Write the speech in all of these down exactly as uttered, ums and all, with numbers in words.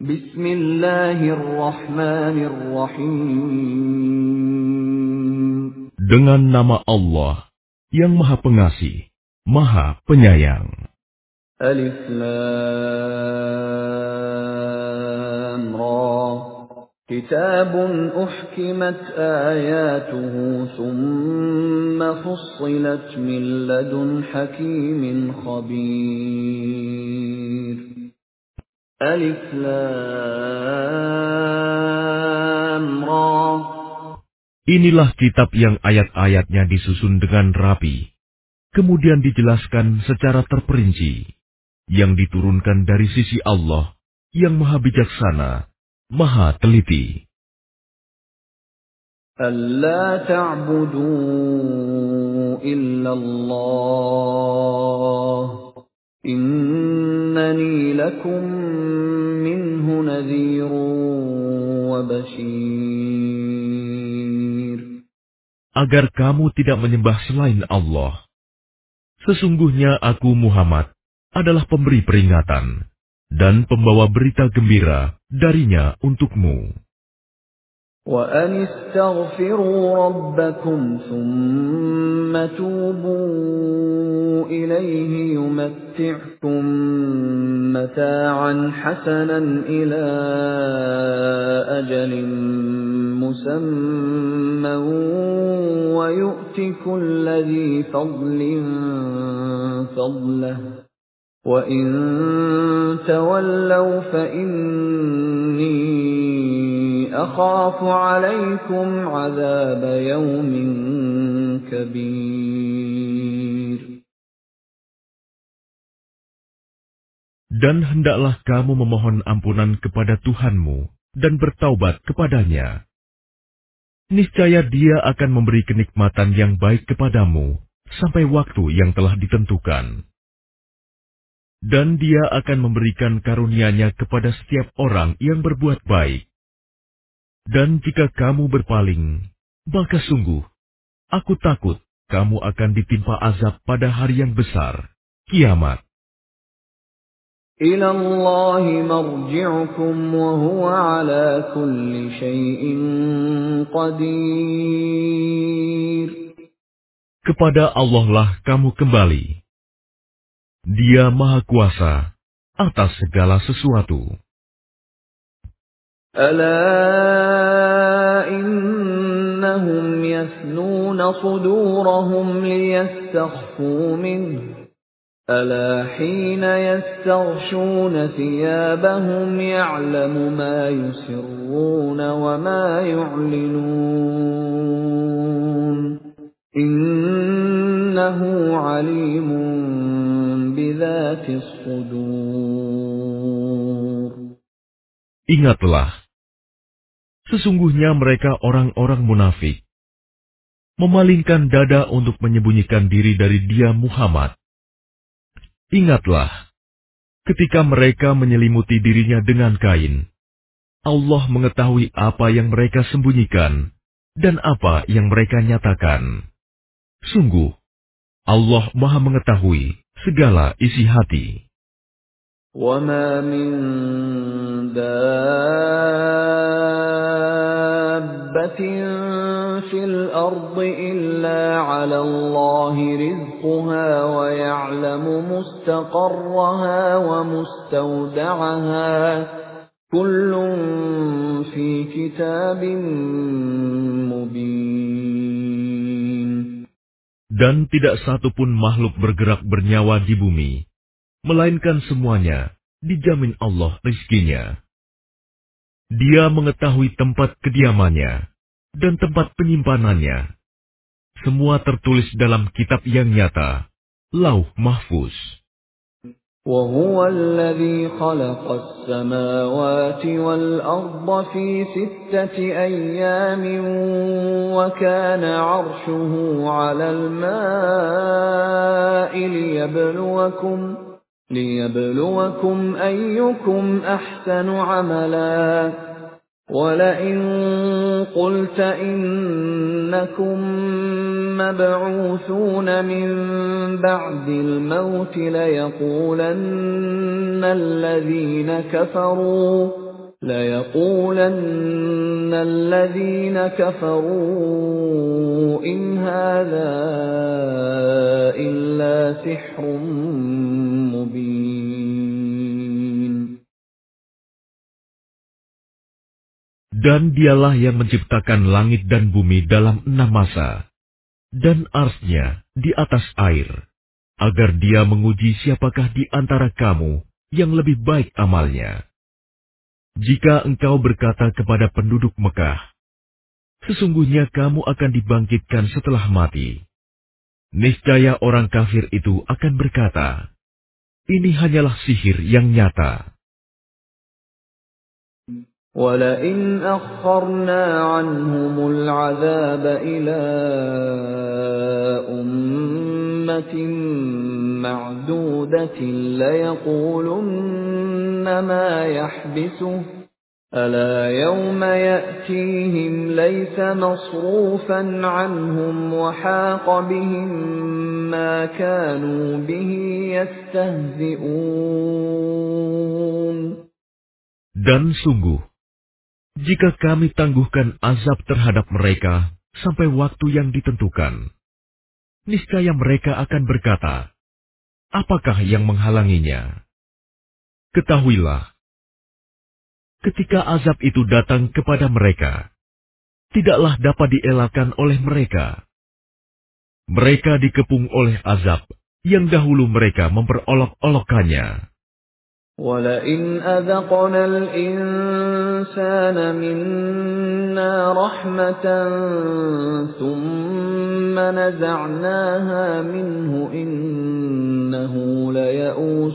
Bismillahirrahmanirrahim. Dengan nama Allah yang Maha Pengasih, Maha Penyayang. Alif Lam Ra. Kitabun uhkimat ayatuhu thumma fussilat min ladun hakimin khabir. Alif Lam Ra. Inilah kitab yang ayat-ayatnya disusun dengan rapi, kemudian dijelaskan secara terperinci, yang diturunkan dari sisi Allah yang Maha Bijaksana, Maha Teliti. Alla ta'budu illallah, innani lakum minhu nadhirun wa bashir. Agar kamu tidak menyembah selain Allah. Sesungguhnya aku Muhammad adalah pemberi peringatan dan pembawa berita gembira darinya untukmu. وَأَنِ اسْتَغْفِرُوا رَبَّكُمْ ثُمَّ تُوبُوا إِلَيْهِ يُمَتِّعْكُم مَّتَاعًا حَسَنًا إِلَىٰ أَجَلٍ مُّسَمًّى وَيُؤْتِ كُلَّ ذِي فَضْلٍ فَضْلَهُ وَإِن تَوَلَّوْا فَإِنِّي أَخَافُ عَلَيْكُمْ عَذَابَ يَوْمٍ كَبِيرٍ. Dan hendaklah kamu memohon ampunan kepada Tuhanmu dan bertaubat kepadanya. Niscaya Dia akan memberi kenikmatan yang baik kepadamu sampai waktu yang telah ditentukan. Dan Dia akan memberikan karunia-Nya kepada setiap orang yang berbuat baik. Dan jika kamu berpaling, maka sungguh, aku takut kamu akan ditimpa azab pada hari yang besar, kiamat. إِلَى اللَّهِ مَرْجِعُكُمْ وَهُوَ عَلَى كُلِّ شَيْءٍ قَدِيرٌ. Kepada Allah lah kamu kembali. Dia Maha Kuasa atas segala sesuatu. أَلَا إِنَّهُمْ يَثْنُونَ صُدُورَهُمْ لِيَسْتَخْفُوا مِنْهُ أَلَا حِينَ يَسْتَغْشُونَ ثِيَابَهُمْ يَعْلَمُ مَا يُسِرُّونَ وَمَا يُعْلِنُونَ إِنَّهُ عَلِيمٌ بِذَاتِ الصُّدُورِ. Ingatlah, sesungguhnya mereka orang-orang munafik, memalingkan dada untuk menyembunyikan diri dari Dia Muhammad. Ingatlah, ketika mereka menyelimuti dirinya dengan kain, Allah mengetahui apa yang mereka sembunyikan dan apa yang mereka nyatakan. Sungguh, Allah Maha mengetahui segala isi hati. وَمَا مِن دَابَّةٍ فِي الْأَرْضِ إِلَّا عَلَى اللَّهِ رِزْقُهَا وَيَعْلَمُ مُسْتَقَرَّهَا وَمُسْتَوْدَعَهَا كُلٌّ فِي كِتَابٍ مُبِينٍ. Dan tidak satu pun makhluk bergerak bernyawa di bumi, melainkan semuanya dijamin Allah rizkinya. Dia mengetahui tempat kediamannya dan tempat penyimpanannya. Semua tertulis dalam kitab yang nyata, Lauh Mahfuz. وَهُوَ الَّذِي خَلَقَ السَّمَاوَاتِ وَالْأَرْضَ فِي سِتَّةِ أَيَّامٍ وَكَانَ عَرْشُهُ عَلَى الْمَاءِ لِيَبْلُوَكُمْ لِيَبْلُوَكُمْ أَيُّكُمْ أَحْسَنُ عَمَلًا وَلَئِن قُلْتَ إِنَّكُم مَّبْعُوثُونَ مِن بَعْدِ الْمَوْتِ لَيَقُولَنَّ الَّذِينَ كَفَرُوا لَيَقُولَنَّ الَّذِينَ كَفَرُوا إِنْ هَٰذَا إِلَّا سِحْرٌ مُّبِينٌ. Dan dialah yang menciptakan langit dan bumi dalam enam masa, dan arsy-Nya di atas air, agar Dia menguji siapakah di antara kamu yang lebih baik amalnya. Jika engkau berkata kepada penduduk Mekah, sesungguhnya kamu akan dibangkitkan setelah mati, niscaya orang kafir itu akan berkata, ini hanyalah sihir yang nyata. وَلَئِنْ أَخَّرْنَا عَنْهُمُ الْعَذَابَ إِلَىٰ أُمَّةٍ مَّعْدُودَةٍ لَّيَقُولُنَّ مَا يَحْبِسُهُ ۗ أَلَا يَوْمَ يَأْتِيهِمْ لَيْسَ مَصْرُوفًا عَنْهُمْ وَحَاقَ بِهِم مَّا كَانُوا بِهِ يَسْتَهْزِئُونَ. Dan sungguh, jika kami tangguhkan azab terhadap mereka sampai waktu yang ditentukan, niscaya mereka akan berkata, apakah yang menghalanginya? Ketahuilah, ketika azab itu datang kepada mereka, tidaklah dapat dielakkan oleh mereka. Mereka dikepung oleh azab yang dahulu mereka memperolok-olokkannya. وَلَئِنْ أَذَقْنَا الْإِنسَانَ مِنَّا رَحْمَةً ثُمَّ نَزَعْنَاهَا مِنْهُ إِنَّهُ لَيَئُوسٌ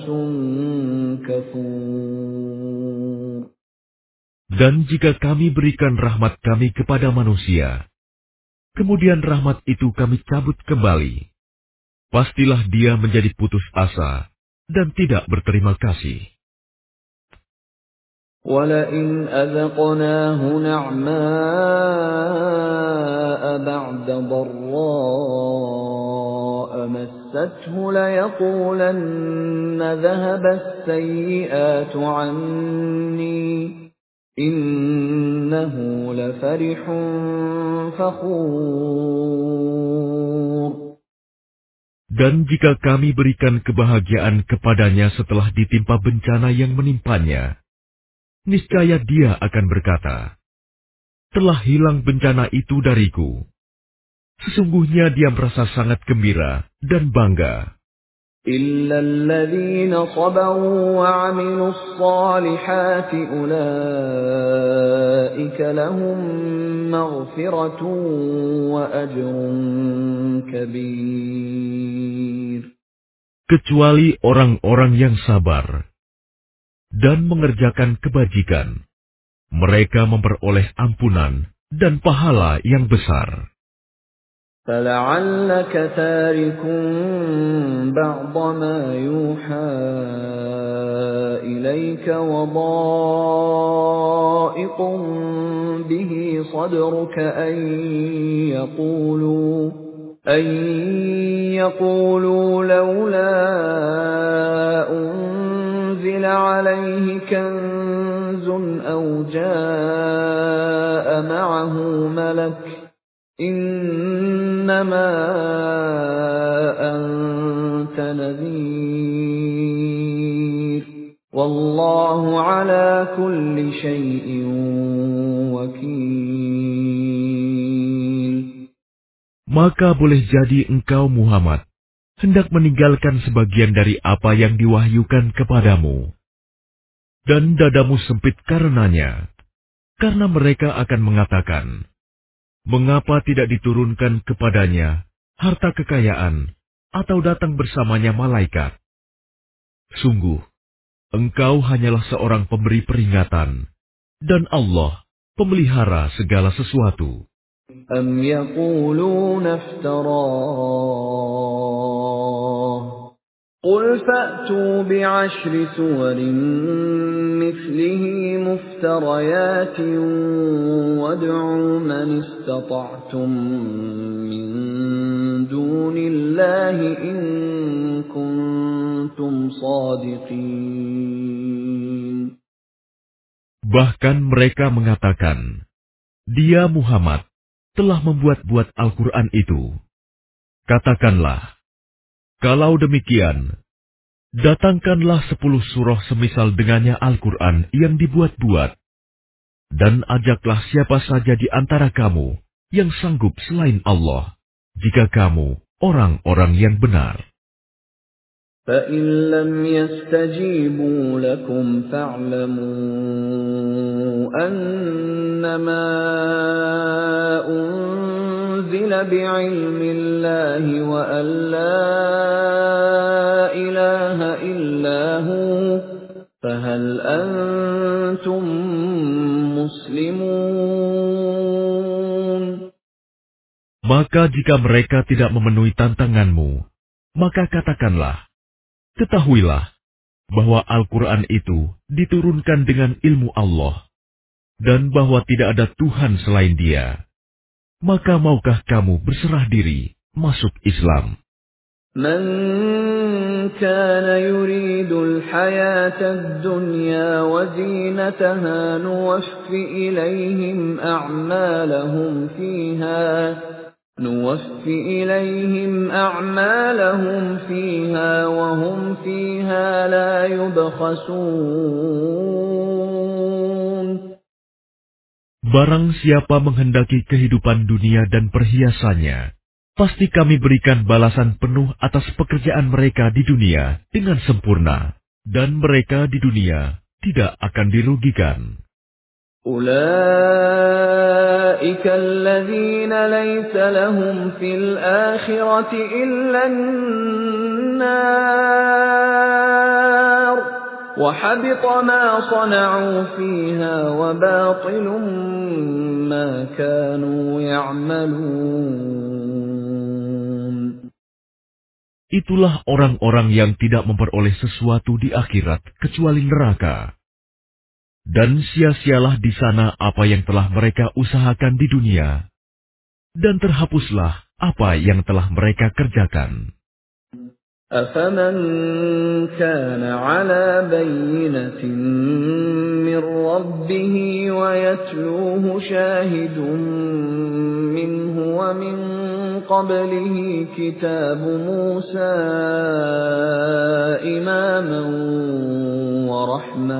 كَفُورٌ. Dan jika kami berikan rahmat kami kepada manusia, kemudian rahmat itu kami cabut kembali, pastilah dia menjadi putus asa dan tidak berterima kasih. وَلَئِنْ أَذَقْنَاهُ نَعْمَاءَ بَعْدَ ضَرَّاءَ مَسَّتْهُ لَيَقُولَنَّ ذَهَبَ السَّيِّئَاتُ عَنِّي إِنَّهُ لَفَرِحٌ فَخُورٌ. Dan jika kami berikan kebahagiaan kepadanya setelah ditimpa bencana yang menimpanya, niscaya dia akan berkata, telah hilang bencana itu dariku. Sesungguhnya dia merasa sangat gembira dan bangga. إِلَّا الَّذِينَ صَبَرُوا وَعَمِلُوا الصَّالِحَاتِ أُولَٰئِكَ لَهُم مَّغْفِرَةٌ وَأَجْرٌ كَبِيرٌ. Kecuali orang-orang yang sabar dan mengerjakan kebajikan, mereka memperoleh ampunan dan pahala yang besar. فَلَعَلَّكَ تَارِكٌ بَعْضَ مَا يُوحَىٰ إِلَيْكَ وَضَائِقٌ بِهِ صَدْرُكَ أَن يَقُولُوا أَن يَقُولُوا لَوْلَا أُنزِلَ عَلَيْهِ كَنزٌ أَوْ جَاءَ مَعَهُ مَلَكٌ إِنَّمَا أَنتَ نَذِيرٌ وَاللَّهُ عَلَى كُلِّ شَيْءٍ وَكِيلٌ. Maka boleh jadi engkau Muhammad hendak meninggalkan sebagian dari apa yang diwahyukan kepadamu, dan dadamu sempit karenanya, karena mereka akan mengatakan, mengapa tidak diturunkan kepadanya harta kekayaan atau datang bersamanya malaikat? Sungguh, engkau hanyalah seorang pemberi peringatan, dan Allah pemelihara segala sesuatu. أَمْ يَقُولُونَ افْتَرَاهُ قُلْ فَأْتُوا بِعَشْرِ سُوَرٍ مِّثْلِهِ مُفْتَرَيَاتٍ مفتريات وادعوا من استطعتم من دون الله إن كنتم صادقين. Bahkan mereka mengatakan, Dia Muhammad telah membuat-buat Al-Quran itu. Katakanlah, kalau demikian, datangkanlah sepuluh surah semisal dengannya Al-Quran yang dibuat-buat, dan ajaklah siapa saja di antara kamu yang sanggup selain Allah, jika kamu orang-orang yang benar. فَإِن لَّمْ يَسْتَجِيبُوا لَكُمْ فَاعْلَمُوا أَنَّمَا أُنزِلَ بِعِلْمِ اللَّهِ وَأَن لَّا إِلَٰهَ إِلَّا هُوَ فَهَلْ أَنتُم مُّسْلِمُونَ. Maka jika mereka tidak memenuhi tantanganmu, maka katakanlah, ketahuilah bahwa Al-Quran itu diturunkan dengan ilmu Allah, dan bahwa tidak ada Tuhan selain Dia. Maka maukah kamu berserah diri masuk Islam? من كان يريد الحياة الدنيا وزينتها نوفِ إليهم أعمالهم فيها نوفِ إليهم أعمالهم فيها وهم فيها لا يبخسون. Barang siapa menghendaki kehidupan dunia dan perhiasannya, pasti kami berikan balasan penuh atas pekerjaan mereka di dunia dengan sempurna, dan mereka di dunia tidak akan dirugikan. أولئك الذين ليس لهم في الآخرة إلا النار وحبط ما صنعوا فيها وباطل ما كانوا يعملون. Itulah orang-orang yang tidak memperoleh sesuatu di akhirat kecuali neraka. Dan sia-sialah di sana apa yang telah mereka usahakan di dunia, dan terhapuslah apa yang telah mereka kerjakan. أَفَمَنْ كَانَ عَلَى بَيِّنَةٍ مِّن رَّبِّهِ وَيَتْلُوهُ شَاهِدٌ مِّنْهُ وَمِن قَبْلِهِ كِتَابُ مُوسَىٰ إِمَامًا وَرَحْمَةً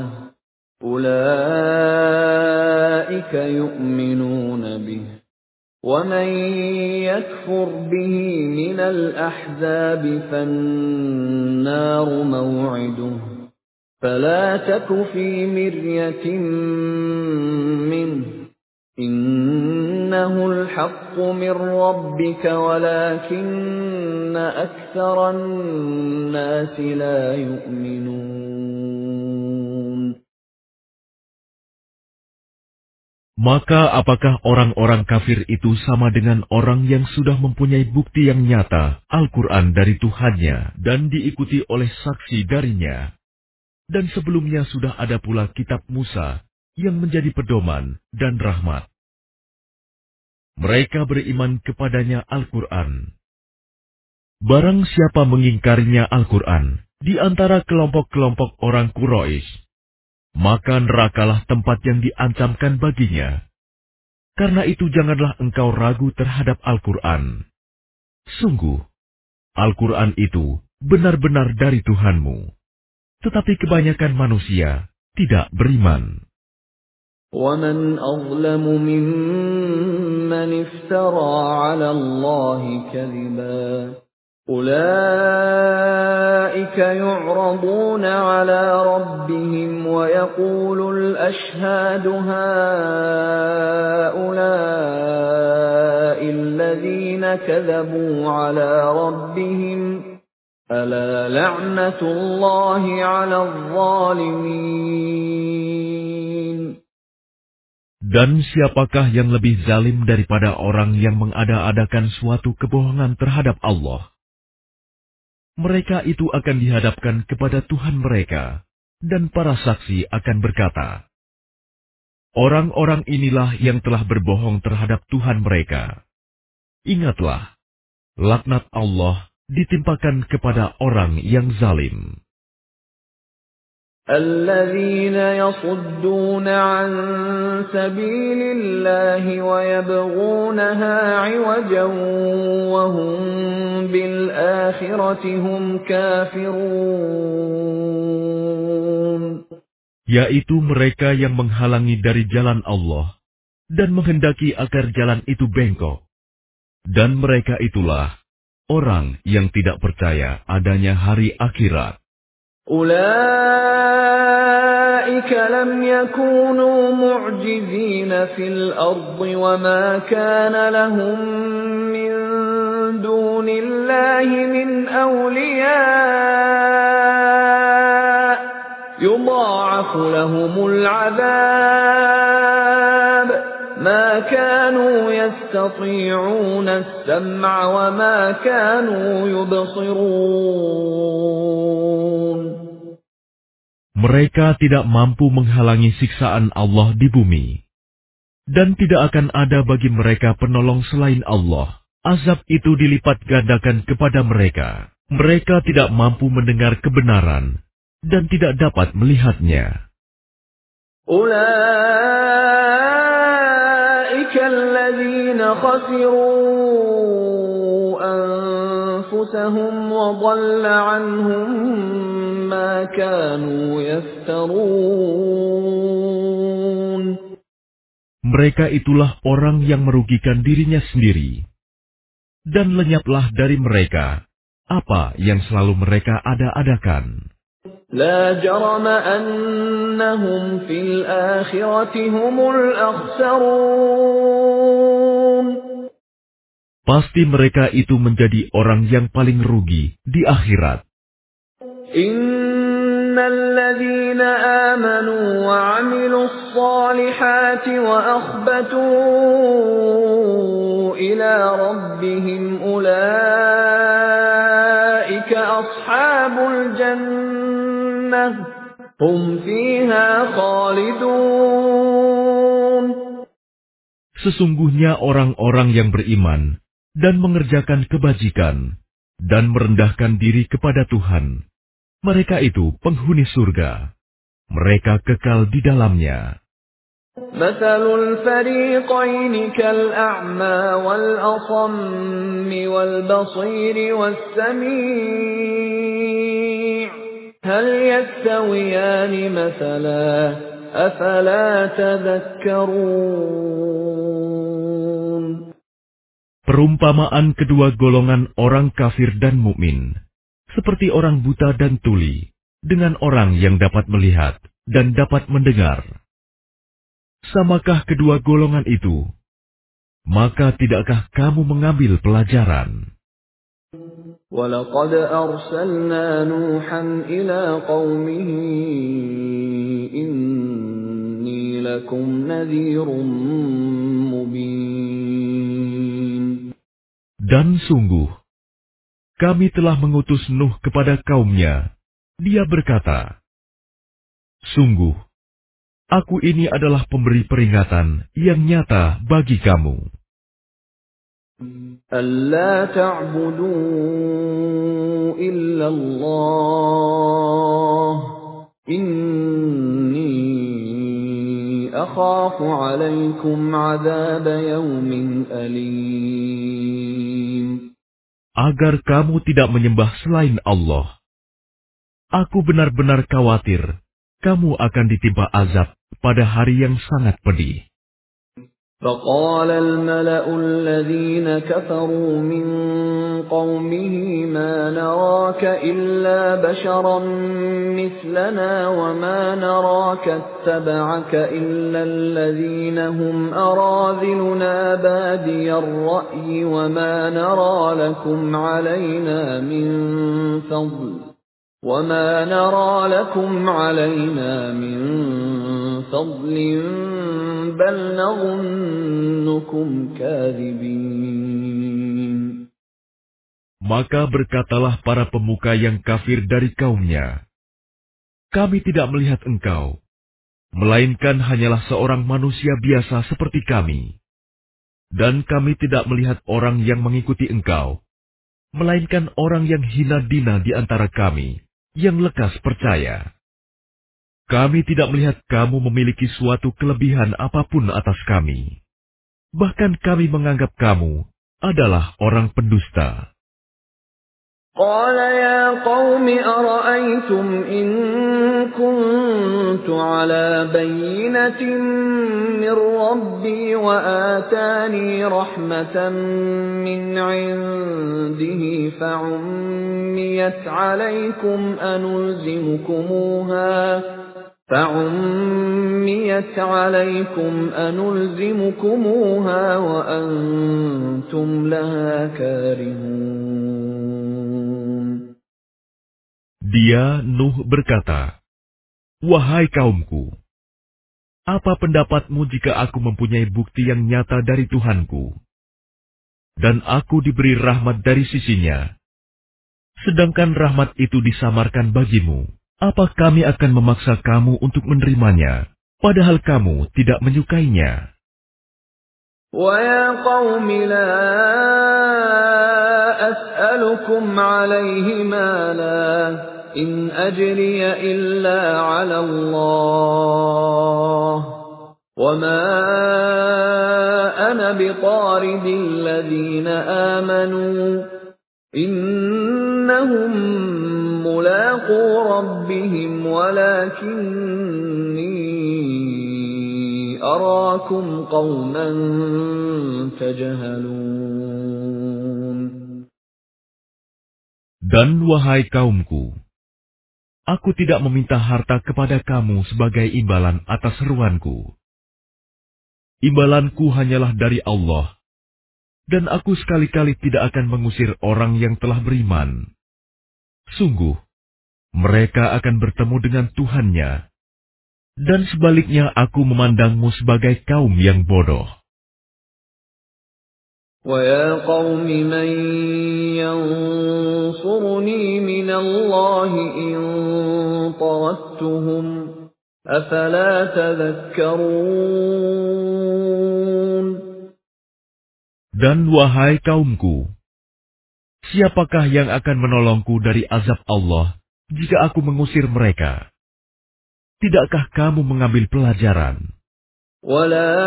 أُولَٰئِكَ يُؤْمِنُونَ بِهِ وَمَن يَكْفُرْ بِهِ مِنَ الْأَحْزَابِ فَالنَّارُ مَوْعِدُهُ فَلَا تَكُ فِي مِرْيَةٍ مِّنْهُ إِنَّهُ الْحَقُّ مِن رَّبِّكَ وَلَٰكِنَّ أَكْثَرَ النَّاسِ لَا يُؤْمِنُونَ. Maka apakah orang-orang kafir itu sama dengan orang yang sudah mempunyai bukti yang nyata Al-Quran dari Tuhannya dan diikuti oleh saksi darinya? Dan sebelumnya sudah ada pula kitab Musa yang menjadi pedoman dan rahmat. Mereka beriman kepadanya Al-Quran. Barang siapa mengingkarinya Al-Quran di antara kelompok-kelompok orang Quraisy, maka nerakalah tempat yang diancamkan baginya. Karena itu janganlah engkau ragu terhadap Al-Quran. Sungguh, Al-Quran itu benar-benar dari Tuhanmu. Tetapi kebanyakan manusia tidak beriman. وَمَنْ أَظْلَمُ مِمَّنِ افْتَرَىٰ عَلَى اللَّهِ كَذِبًا أُولَٰئِكَ يُعْرَضُونَ عَلَىٰ رَبِّهِمْ وَيَقُولُ الْأَشْهَادُ هَٰؤُلَاءِ الَّذِينَ كَذَبُوا عَلَىٰ رَبِّهِمْ أَلَا لَعْنَةُ اللَّهِ عَلَى الظَّالِمِينَ. Dan siapakah yang lebih zalim daripada orang yang mengada-adakan suatu kebohongan terhadap Allah? Mereka itu akan dihadapkan kepada Tuhan mereka, dan para saksi akan berkata, Orang-orang inilah yang telah berbohong terhadap Tuhan mereka. Ingatlah, laknat Allah ditimpakan kepada orang yang zalim. الذين يصدون عن سبيل الله ويبغونها عوجا وهم بالآخرة هم كافرون. Yaitu mereka yang menghalangi dari jalan Allah dan menghendaki agar jalan itu bengkok. Dan mereka itulah orang yang tidak percaya adanya hari akhirat. أولئك لم يكونوا معجزين في الأرض وما كان لهم من دون الله من أولياء يضاعف لهم العذاب ما كانوا يستطيعون السمع وما كانوا يبصرون. Mereka tidak mampu menghalangi siksaan Allah di bumi. Dan tidak akan ada bagi mereka penolong selain Allah. Azab itu dilipat gandakan kepada mereka. Mereka tidak mampu mendengar kebenaran dan tidak dapat melihatnya. Ulaika alladzina khasiru anfusahum wa dhalla anhum ma kanu yaftarun. Mereka itulah orang yang merugikan dirinya sendiri. Dan lenyaplah dari mereka apa yang selalu mereka ada-adakan. La jarama annahum fil akhirati humul akhsarun. Pasti mereka itu menjadi orang yang paling rugi di akhirat. Innal ladzina amanu wa 'amilus salihati wa akhbatu ila rabbihim ulaika ashabul jannah hum fiha khalidun. Sesungguhnya orang-orang yang beriman dan mengerjakan kebajikan dan merendahkan diri kepada Tuhan, mereka itu penghuni surga. Mereka kekal di dalamnya. Mathalul fariqaini kal'a'ma wal-asammi wal-basiri was-sami' hal yastawiyani mathala afala tadhakkarun. Perumpamaan kedua golongan orang kafir dan mukmin, seperti orang buta dan tuli, dengan orang yang dapat melihat dan dapat mendengar. Samakah kedua golongan itu? Maka tidakkah kamu mengambil pelajaran? وَلَقَدْ أَرْسَلْنَا نُوحًا إِلَى قَوْمِهِ إِنِّي لَكُمْ نَذِيرٌ مُبِينٌ. Dan sungguh, kami telah mengutus Nuh kepada kaumnya. Dia berkata, sungguh, aku ini adalah pemberi peringatan yang nyata bagi kamu. أَلَّا تَعْبُدُوا إِلَّا اللَّهَ إِنِّي أَخَافُ عَلَيْكُمْ عَذَابَ يَوْمٍ أَلِيمٍ. Agar kamu tidak menyembah selain Allah. Aku benar-benar khawatir kamu akan ditimpa azab pada hari yang sangat pedih. فَقَالَ الْمَلَأُ الَّذِينَ كَفَرُوا مِنْ قَوْمِهِ مَا نَرَاكَ إِلَّا بَشَرًا مِثْلَنَا وَمَا نَرَاكَ اتَّبَعَكَ إِلَّا الَّذِينَ هُمْ أَرَاذِلُنَا بَادِيَ الرَّأْيِ وَمَا نَرَى لَكُمْ عَلَيْنَا مِنْ فَضْلٍ وَمَا نَرَى لَكُمْ عَلَيْنَا مِنْ فَضْلٍ بَلْ نَظُنُّكُمْ كَاذِبِينَ. Maka berkatalah para pemuka yang kafir dari kaumnya, kami tidak melihat engkau, melainkan hanyalah seorang manusia biasa seperti kami. Dan kami tidak melihat orang yang mengikuti engkau, melainkan orang yang hina dina di antara kami, yang lekas percaya. Kami tidak melihat kamu memiliki suatu kelebihan apapun atas kami. Bahkan kami menganggap kamu adalah orang pendusta. قال يا قوم أرأيتم إن كنت على بينة من ربي وآتاني رحمة من عنده فعميت عليكم أنلزمكموها فعميت عليكم أنلزمكموها وأنتم لها كارهون. Dia, Nuh, berkata, "Wahai kaumku, apa pendapatmu jika aku mempunyai bukti yang nyata dari Tuhanku, dan aku diberi rahmat dari sisinya, sedangkan rahmat itu disamarkan bagimu? Apa kami akan memaksa kamu untuk menerimanya, padahal kamu tidak menyukainya?" وَيَا قَوْمِ لَا أَسْأَلُكُمْ عَلَيْهِ مَالًا إِنْ أَجْرِيَ إِلَّا عَلَى اللَّهِ وَمَا أَنَا بِطَارِدِ الَّذِينَ آمَنُوا إِنَّهُمْ مُلَاقُو رَبِّهِمْ وَلَكِنِّي أَرَاكُمْ قَوْمًا تَجْهَلُونَ. Dan wahai kaumku, aku tidak meminta harta kepada kamu sebagai imbalan atas seruanku. Imbalanku hanyalah dari Allah, dan aku sekali-kali tidak akan mengusir orang yang telah beriman. Sungguh, mereka akan bertemu dengan Tuhannya, dan sebaliknya aku memandangmu sebagai kaum yang bodoh. وَيَا قَوْمِ مَنْ يَنْصُرُنِي مِنَ اللَّهِ إِنْ طَرَدتُّهُمْ أَفَلَا تَذَكَّرُونَ. Dan wahai kaumku, siapakah yang akan menolongku dari azab Allah jika aku mengusir mereka? Tidakkah kamu mengambil pelajaran? وَلَا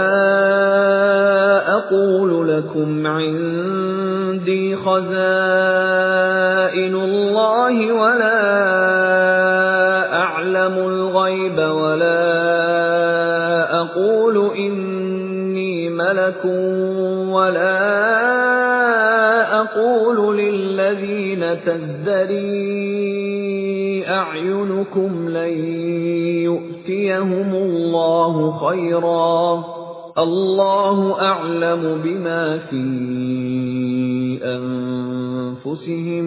أَقُولُ لَكُمْ عِنْدِي خَزَائِنُ اللَّهِ وَلَا أَعْلَمُ الْغَيْبَ وَلَا أَقُولُ إِنِّي مَلَكٌ وَلَا أَقُولُ لِلَّذِينَ تَزْدَرِي أَعْيُنُكُمْ لَنْ يُؤْتِيَهُمُ اللَّهُ خَيْرًا اللَّهُ أَعْلَمُ بِمَا فِي أَنفُسِهِمْ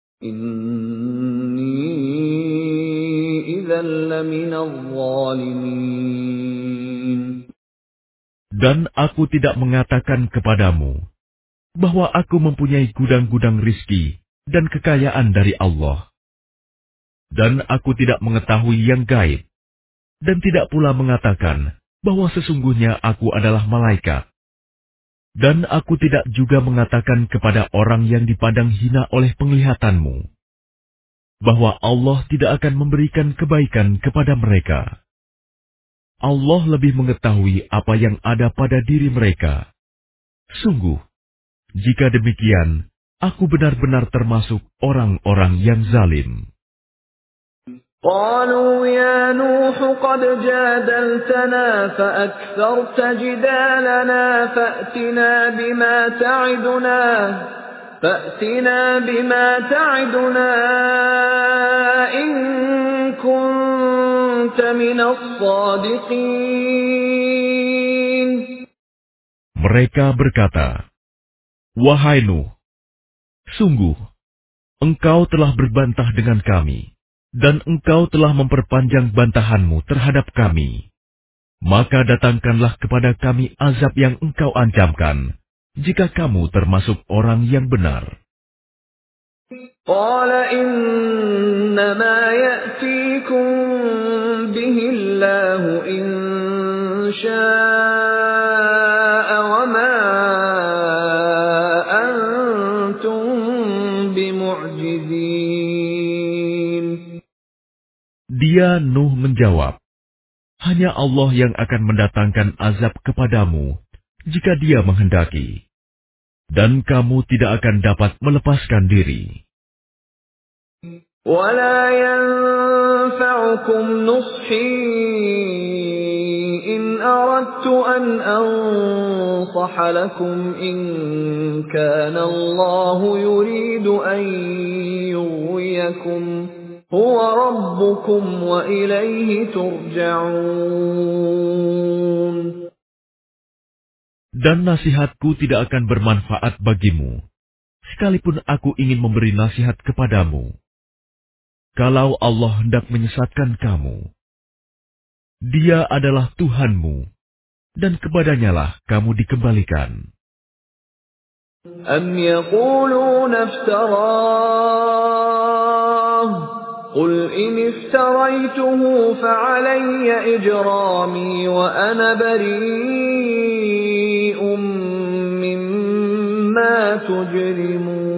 إِنِّي إِذًا لَّمِنَ الظَّالِمِينَ. Dan aku tidak mengatakan kepadamu bahwa aku mempunyai gudang-gudang rizki dan kekayaan dari Allah. Dan aku tidak mengetahui yang gaib, dan tidak pula mengatakan bahwa sesungguhnya aku adalah malaikat. Dan aku tidak juga mengatakan kepada orang yang dipandang hina oleh penglihatanmu, bahwa Allah tidak akan memberikan kebaikan kepada mereka. Allah lebih mengetahui apa yang ada pada diri mereka. Sungguh, jika demikian, aku benar-benar termasuk orang-orang yang zalim. قالوا يا نوح قد جادلتنا فأكثرت جدالنا فأتنا بما تعدنا فأتنا بما تعدنا إن كنت من الصادقين. Mereka berkata, "Wahai Nuh, sungguh, engkau telah berbantah dengan kami, dan engkau telah memperpanjang bantahanmu terhadap kami. Maka datangkanlah kepada kami azab yang engkau ancamkan, jika kamu termasuk orang yang benar." قال إنما يأتيكم به اللَّهُ إِن شَاءَ وَمَا أَنتُم بِمُعْجِزِينَ. Dia Nuh menjawab, hanya Allah yang akan mendatangkan azab kepadamu jika Dia menghendaki, dan kamu tidak akan dapat melepaskan diri. وَلَا يَنفَعُكُمْ نُصْحِي إِنْ أَرَدتُّ أَنْ أَنصَحَ لَكُمْ إِنْ كَانَ اللَّهُ يُرِيدُ أَنْ يُغْوِيَكُمْ هُوَ رَبُّكُمْ وَإِلَيْهِ تُرْجَعُونَ. Dan nasihatku tidak akan bermanfaat bagimu, sekalipun aku ingin memberi nasihat kepadamu. Kalau Allah hendak menyesatkan kamu, Dia adalah Tuhanmu, dan kepadanyalah kamu dikembalikan. أَمْ يَقُولُونَ افْتَرَاهُ قُلْ إِنِ افْتَرَيْتُهُ فَعَلَيَّ إِجْرَامِي وَأَنَا بَرِيءٌ مِّمَّا تُجْرِمُونَ.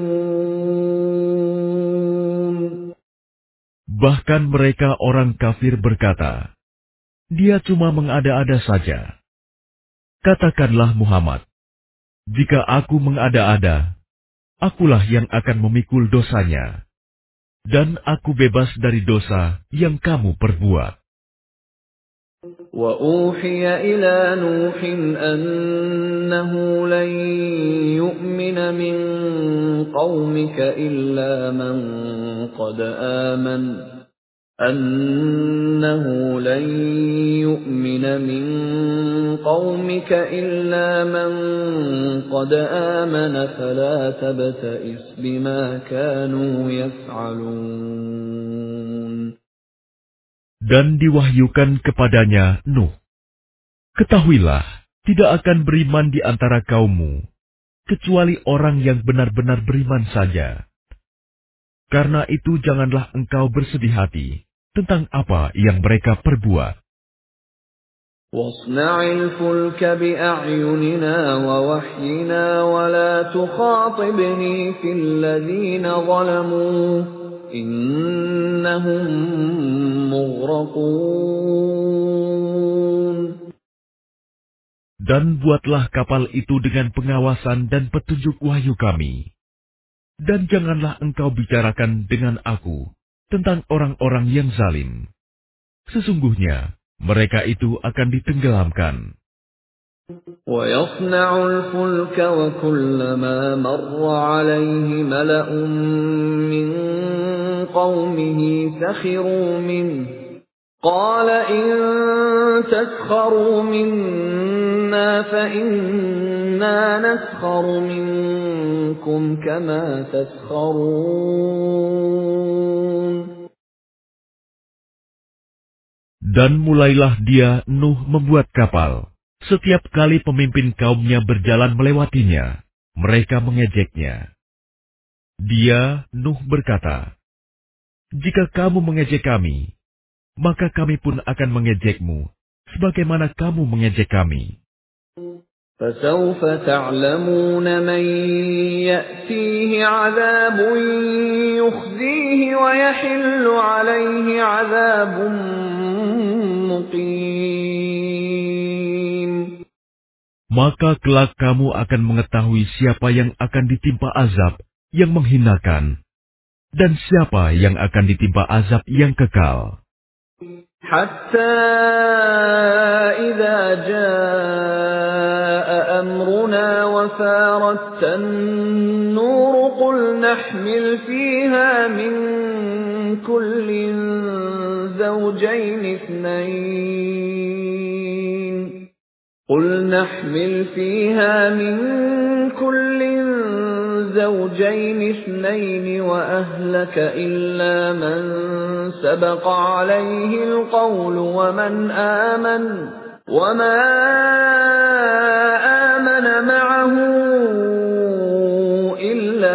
Bahkan mereka orang kafir berkata, Dia cuma mengada-ada saja. Katakanlah Muhammad, jika aku mengada-ada, akulah yang akan memikul dosanya, dan aku bebas dari dosa yang kamu perbuat. وَأُوحِيَ إِلَى نُوحٍ أَنَّهُ لَن يُؤْمِنَ مِن قَوْمِكَ إِلَّا مَن قَدْ آمَنَ أَنَّهُ لَن يُؤْمِنَ مِن قَوْمِكَ إِلَّا مَن قَدْ آمَنَ فَلَا تَبْتَئِسْ بِمَا كَانُوا يَفْعَلُونَ. Dan diwahyukan kepadanya Nuh, ketahuilah, tidak akan beriman di antara kaummu, kecuali orang yang benar-benar beriman saja. Karena itu janganlah engkau bersedih hati tentang apa yang mereka perbuat. وَاصْنَعِ الْفُلْكَ بِأَعْيُنِنَا وَوَحْيِنَا وَلَا تُخَاطِبْنِي فِي الَّذِينَ ظَلَمُوا إِنَّهُمْ مُغْرَقُونَ. Dan buatlah kapal itu dengan pengawasan dan petunjuk wahyu kami. Dan janganlah engkau bicarakan dengan aku tentang orang-orang yang zalim. Sesungguhnya mereka itu akan ditenggelamkan. وَيَصْنَعُ الْفُلْكَ وَكُلَّمَا مَرَّ عَلَيْهِ مَلَأٌ مِّن قَوْمِهِ سَخِرُوا مِنْهُ قَالَ إِن تَسْخَرُوا مِنَّا فَإِنَّا نَسْخَرُ مِنكُمْ كَمَا تَسْخَرُونَ. Dan mulailah dia Nuh membuat kapal. Setiap kali pemimpin kaumnya berjalan melewatinya, mereka mengejeknya. Dia, Nuh, berkata, jika kamu mengejek kami, maka kami pun akan mengejekmu, sebagaimana kamu mengejek kami. فَسَوْفَ تَعْلَمُونَ مَن يَأْتِيهِ عَذَابٌ يُخْزِيهِ وَيَحِلُّ عَلَيْهِ عَذَابٌ مُّقِيمٌ. Maka kelak kamu akan mengetahui siapa yang akan ditimpa azab yang menghinakan, dan siapa yang akan ditimpa azab yang kekal. حَتَّى إِذَا جَاءَ أَمْرُنَا وَفَارَتِ النُّورُ قُلْ نَحْمِلُ فِيهَا مِن كُلٍّ زَوْجَيْنِ اثْنَيْنِ قُلْ نَحْمِلُ فِيهَا مِن كُلٍّ زَوْجَيْنِ اثْنَيْنِ وَأَهْلَكَ إِلَّا مَن سَبَقَ عَلَيْهِ الْقَوْلُ وَمَنْ آمَنَ وَمَا آمَنَ مَعَهُ إِلَّا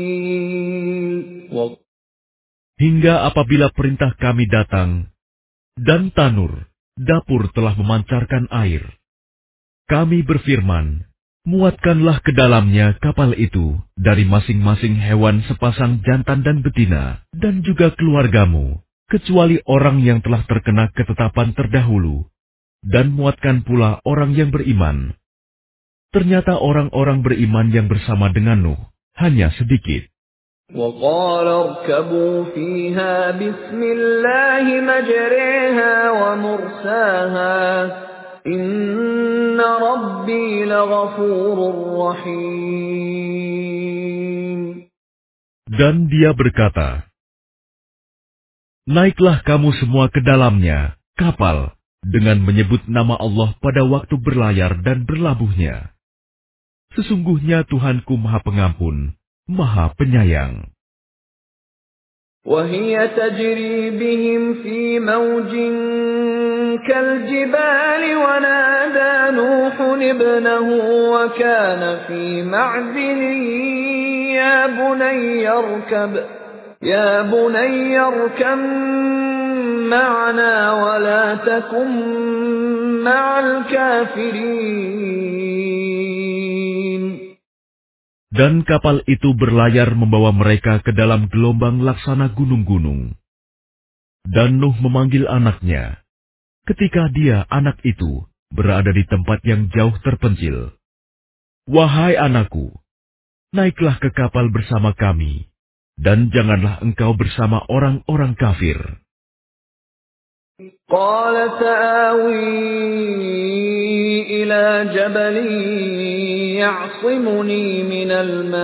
قَلِيلٌ. Hingga apabila perintah kami datang, Dan tanur, dapur telah memancarkan air. Kami berfirman, muatkanlah ke dalamnya kapal itu dari masing-masing hewan sepasang jantan dan betina, dan juga keluargamu, kecuali orang yang telah terkena ketetapan terdahulu, dan muatkan pula orang yang beriman. Ternyata orang-orang beriman yang bersama dengan Nuh hanya sedikit. وقال اركبوا فيها بسم الله مجريها ومرساها إن ربي لغفور رحيم. Dan dia berkata, naiklah kamu semua ke dalamnya, kapal, dengan menyebut nama Allah pada waktu berlayar dan berlabuhnya. Sesungguhnya Tuhanku Maha Pengampun, Maha Penyayang. وهي تجري بهم في موج كالجبال ونادى نوح ابنه وكان في معزل يا بني اركب يا بني اركب معنا ولا تكن مع الكافرين. Dan kapal itu berlayar membawa mereka ke dalam gelombang laksana gunung-gunung. Dan Nuh memanggil anaknya, ketika dia, anak itu, berada di tempat yang jauh terpencil. Wahai anakku, naiklah ke kapal bersama kami, dan janganlah engkau bersama orang-orang kafir. قال سآوي إلى جبل يعصمني من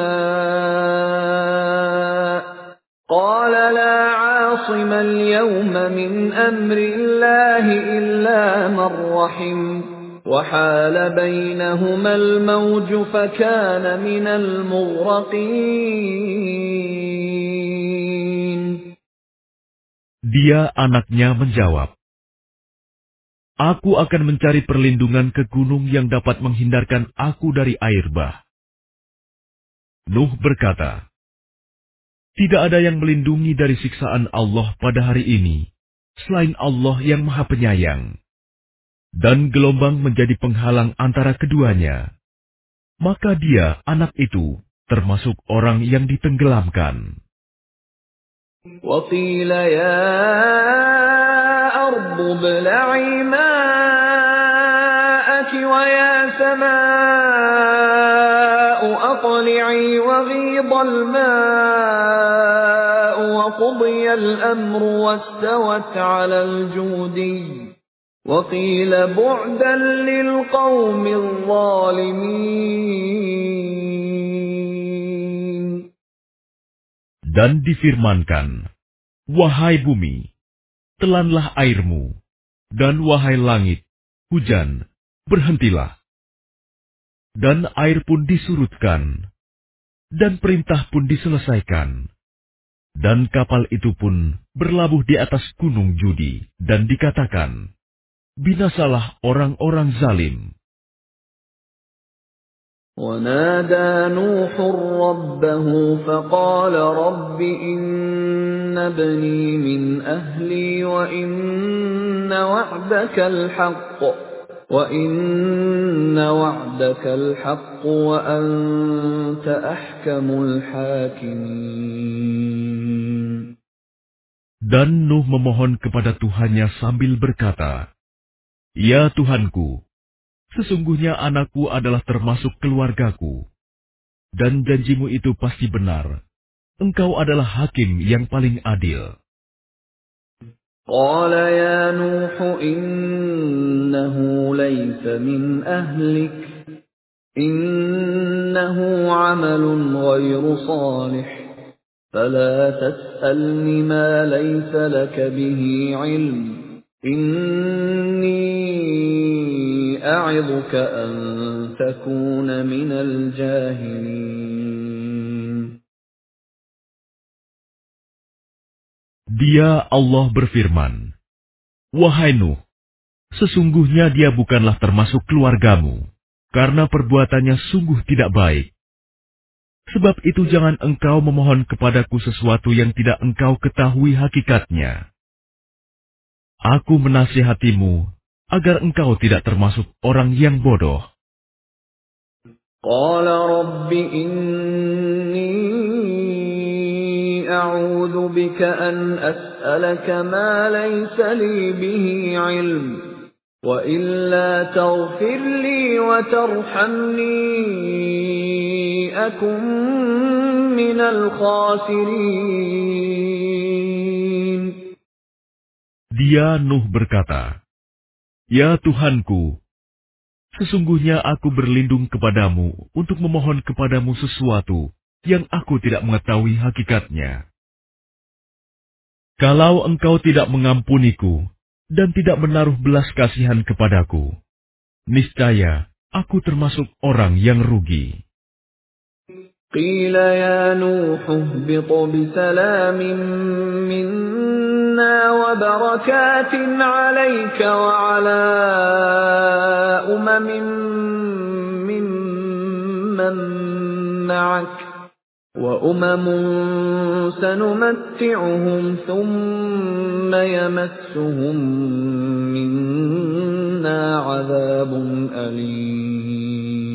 الماء قال لا عاصم اليوم من أمر الله إلا من رحم وحال بينهما الموج فكان من المغرقين. Dia, anaknya, menjawab, aku akan mencari perlindungan ke gunung yang dapat menghindarkan aku dari air bah. Nuh berkata, tidak ada yang melindungi dari siksaan Allah pada hari ini, selain Allah yang Maha Penyayang. Dan gelombang menjadi penghalang antara keduanya. Maka dia, anak itu, termasuk orang yang ditenggelamkan. وقيل يا أرض ابلعي ماءك ويا سماء أقلعي وغيض الماء وقضي الأمر واستوت على الجودي وقيل بعدا للقوم الظالمين. Dan difirmankan, wahai bumi, telanlah airmu, dan wahai langit, hujan, berhentilah. Dan air pun disurutkan, dan perintah pun diselesaikan. Dan kapal itu pun berlabuh di atas gunung Judi, dan dikatakan, binasalah orang-orang zalim. ونادى نوح ربه فقال رب إن ابني من أهلي وإن وعدك الحق وإن وعدك الحق وأنت أحكم الحاكمين. Dan Nuh memohon kepada Tuhannya sambil berkata, ya Tuhanku, sesungguhnya anakku adalah termasuk keluargaku, dan janjimu itu pasti benar. Engkau adalah hakim yang paling adil. قال يا نوح إنه ليس من أهلك إنه عمل غير صالح فلا تسألني ما ليس لك به علم إني أعظك أن تكون من الجاهلين. Dia, Allah berfirman, wahai Nuh, sesungguhnya dia bukanlah termasuk keluargamu, karena perbuatannya sungguh tidak baik. Sebab itu jangan engkau memohon kepadaku sesuatu yang tidak engkau ketahui hakikatnya. Aku menasihatimu agar engkau tidak termasuk orang yang bodoh. قال رب إني أعوذ بك أن أسألك ما ليس لي به علم وإلا تغفر لي وترحمني أكن من الخاسرين. Dia Nuh berkata, "Ya Tuhanku, sesungguhnya aku berlindung kepadamu untuk memohon kepadamu sesuatu yang aku tidak mengetahui hakikatnya. Kalau engkau tidak mengampuniku dan tidak menaruh belas kasihan kepadaku, niscaya aku termasuk orang yang rugi." قيل يا نوح اهبط بسلام منا وبركات عليك وعلى أمم ممن معك وأمم سنمتعهم ثم يمسهم منا عذاب أليم.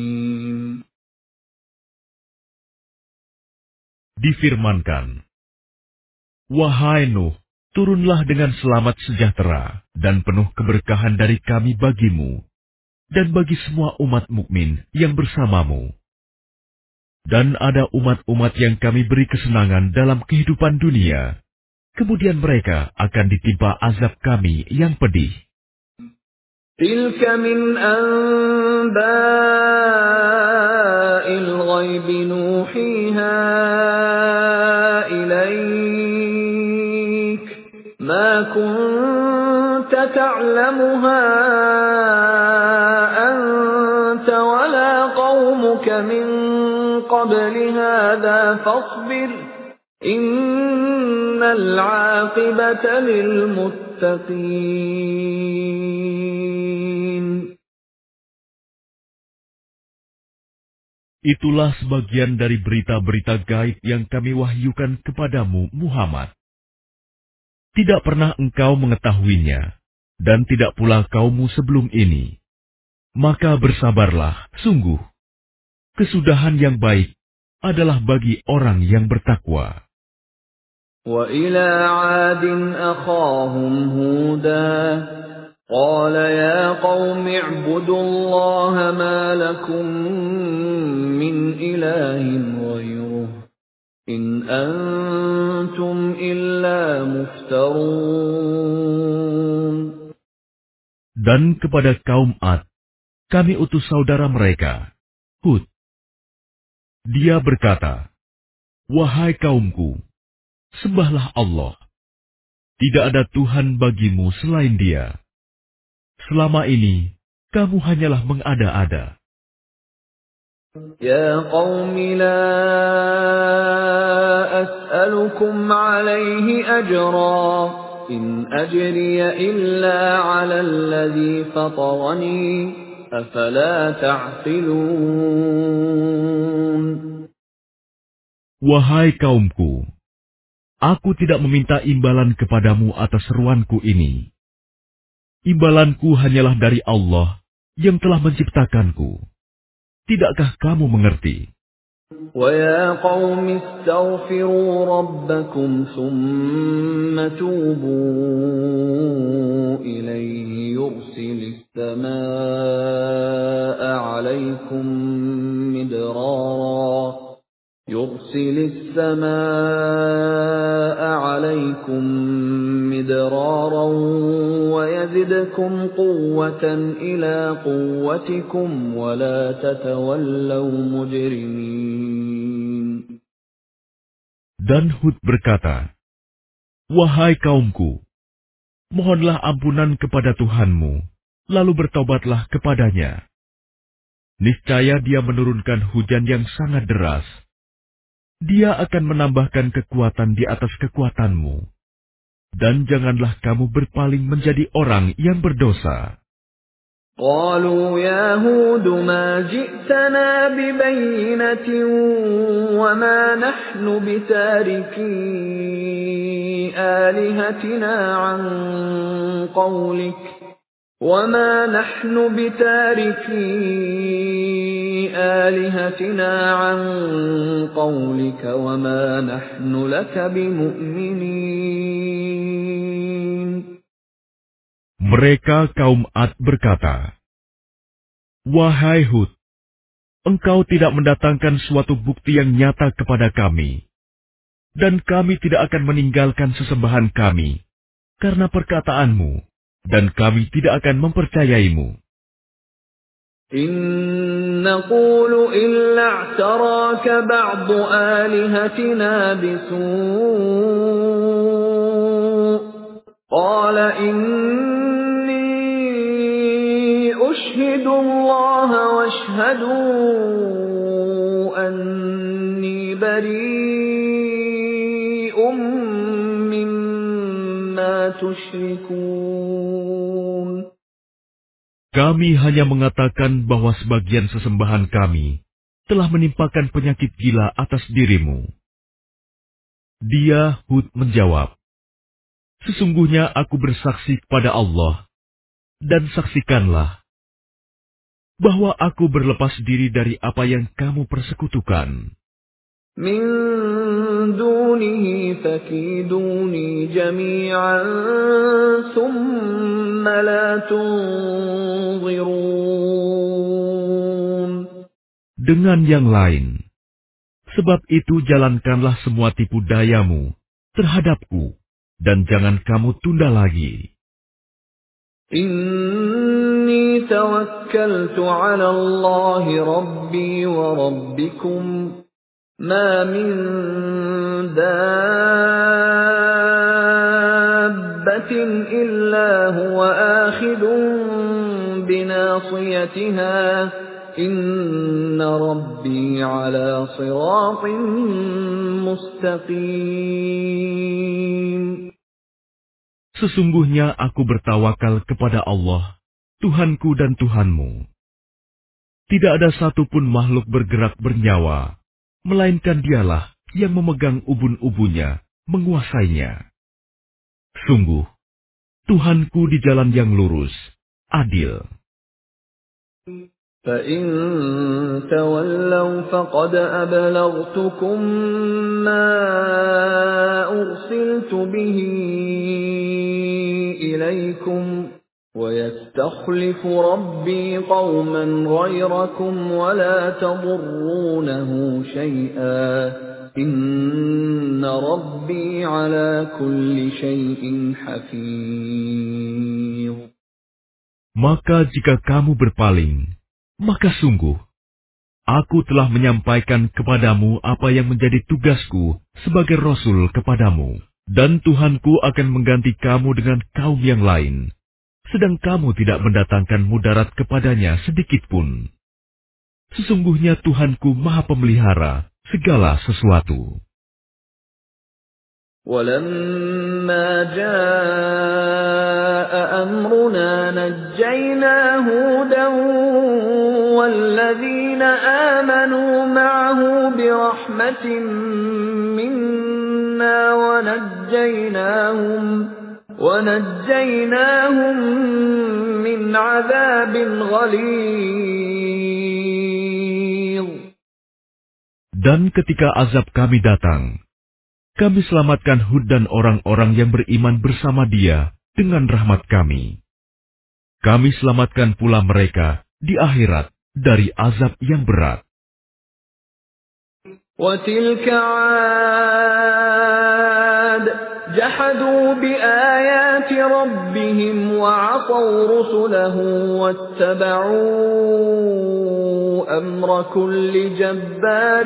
Difirmankan, "Wahai Nuh, turunlah dengan selamat sejahtera dan penuh keberkahan dari kami bagimu dan bagi semua umat mukmin yang bersamamu. Dan ada umat-umat yang kami beri kesenangan dalam kehidupan dunia, kemudian mereka akan ditimpa azab kami yang pedih." تلك من أنباء الغيب نوحيها إليك ما كنت تعلمها أنت ولا قومك من قبل هذا فاصبر إن العاقبة للمتقين. Itulah sebagian dari berita-berita gaib yang kami wahyukan kepadamu, Muhammad. Tidak pernah engkau mengetahuinya, dan tidak pula kaummu sebelum ini. Maka bersabarlah, sungguh. Kesudahan yang baik adalah bagi orang yang bertakwa. وَإِلَى عَادٍ أَخَاهُمْ هُودًا قَالَ يَا قَوْمِ اعْبُدُوا اللَّهَ مَا لَكُمْ مِنْ إِلَٰهٍ غَيْرُهُ إِنْ أَنْتُمْ إِلَّا مُفْتَرُونَ. Dan kepada kaum Ad, kami utus saudara mereka, Hud. Dia berkata, "Wahai kaumku, sembahlah Allah. Tidak ada Tuhan bagimu selain Dia. Selama ini, kamu hanyalah mengada-ada." يَا قَوْمِ لَا أَسْأَلُكُمْ عَلَيْهِ أَجْرًا إِنْ أَجْرِيَ إِلَّا عَلَى الَّذِي فَطَرَنِي أَفَلَا تَعْقِلُونَ. Wahai kaumku, aku tidak meminta imbalan kepadamu atas seruanku ini. Imbalanku hanyalah dari Allah yang telah menciptakanku. Tidakkah kamu mengerti? وَيَا قَوْمِ اسْتَغْفِرُوا رَبَّكُمْ ثُمَّ تُوبُوا إِلَيْهِ يُرْسِلِ السَّمَاءَ عَلَيْكُمْ مِدْرَارًا يُرْسِلِ السَّمَاءَ عَلَيْكُمْ مِدْرَارًا وَيَزِدْكُمْ قُوَّةً إِلَى قُوَّتِكُمْ وَلَا تَتَوَلَّوْا مُجْرِمِينَ. Dan Hud berkata, "Wahai kaumku, mohonlah ampunan kepada Tuhanmu, lalu bertobatlah kepadanya. Niscaya Dia menurunkan hujan yang sangat deras. Dia akan menambahkan kekuatan di atas kekuatanmu. Dan janganlah kamu berpaling menjadi orang yang berdosa." قالوا يا هود ما جئتنا ببينة وما نحن بتاركي آلهتنا عن قولك وما نحن بتاركي آلهتنا عن قولك وما نحن لك بمؤمنين. Mereka kaum Ad berkata, "Wahai Hud, engkau tidak mendatangkan suatu bukti yang nyata kepada kami, dan kami tidak akan meninggalkan sesembahan kami karena perkataanmu, dan kami tidak akan mempercayaimu. إن نقول إلا اعتراك بعض آلهتنا بسوء قال إني أشهد الله واشهدوا أني بريء مما تشركون. Kami hanya mengatakan bahwa sebagian sesembahan kami telah menimpakan penyakit gila atas dirimu." Dia, Hud, menjawab, "Sesungguhnya aku bersaksi kepada Allah, dan saksikanlah bahwa aku berlepas diri dari apa yang kamu persekutukan. Min dunihi fakiduni jami'an thumma la tunzirun." Dengan yang lain, sebab itu jalankanlah semua tipu dayamu terhadapku, dan jangan kamu tunda lagi. Inni tawakkaltu 'ala Allah Rabbi wa Rabbikum ma min dabbatin illa huwa akhidun binasiyatiha inna Rabbi 'ala siratin mustaqim. Sesungguhnya aku bertawakal kepada Allah, Tuhanku dan Tuhanmu. Tidak ada satupun makhluk bergerak bernyawa, melainkan Dialah yang memegang ubun-ubunnya, menguasainya. Sungguh, Tuhanku di jalan yang lurus, adil. فَإِن تَوَلَّوْا فَقَدْ أَبْلَغْتُكُم مَّا أُرْسِلْتُ بِهِ إِلَيْكُمْ وَيَسْتَخْلِفُ رَبِّي قَوْمًا غَيْرَكُمْ وَلَا تَضُرُّونَهُ شَيْئًا إِنَّ رَبِّي عَلَى كُلِّ شَيْءٍ حَفِيظٌ. Maka jika kamu berpaling, maka sungguh, aku telah menyampaikan kepadamu apa yang menjadi tugasku sebagai Rasul kepadamu, dan Tuhanku akan mengganti kamu dengan kaum yang lain, sedang kamu tidak mendatangkan mudarat kepadanya sedikitpun. Sesungguhnya Tuhanku Maha Pemelihara segala sesuatu. وَلَمَّا جَاءَ أَمْرُنَا نَجَّيْنَا هُودًا وَالَّذِينَ آمَنُوا مَعَهُ بِرَحْمَةٍ مِنَّا وَنَجَّيْنَاهُمْ وَنَجَّيْنَاهُمْ مِنْ عَذَابٍ غَلِيظٍ. Dan ketika azab kami datang, kami selamatkan Hud dan orang-orang yang beriman bersama dia dengan rahmat kami. Kami selamatkan pula mereka di akhirat dari azab yang berat. وَتِلْكَ عَادٌ جَحَدُوا بِآيَاتِ رَبِّهِمْ وَعَصَوْا رُسُلَهُ وَاتَّبَعُوا أَمْرَ كُلِّ جَبَّارٍ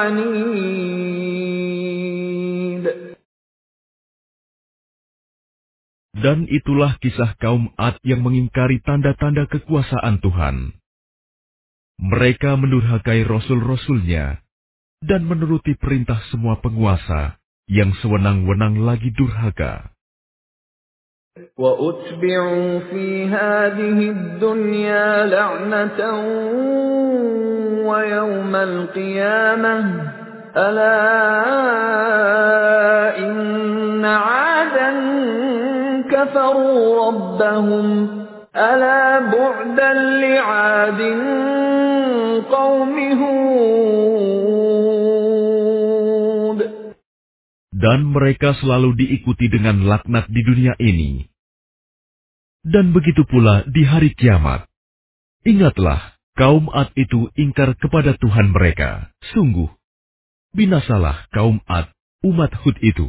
عَنِيدٍ. Dan itulah kisah kaum Ad yang mengingkari tanda-tanda kekuasaan Tuhan. Mereka mendurhakai rasul-rasulnya dan menuruti perintah semua penguasa yang sewenang-wenang lagi durhaka. وَأُتْبِعُوا فِي هَٰذِهِ الدُّنْيَا لَعْنَةً وَيَوْمَ الْقِيَامَةِ ۗ أَلَا إِنَّ عَادًا كَفَرُوا رَبَّهُمْ ۗ أَلَا بُعْدًا لِّعَادٍ قَوْمِ هُودٍ. Dan mereka selalu diikuti dengan laknat di dunia ini. Dan begitu pula di hari kiamat. Ingatlah, kaum Ad itu ingkar kepada Tuhan mereka. Sungguh, binasalah kaum Ad, umat Hud itu.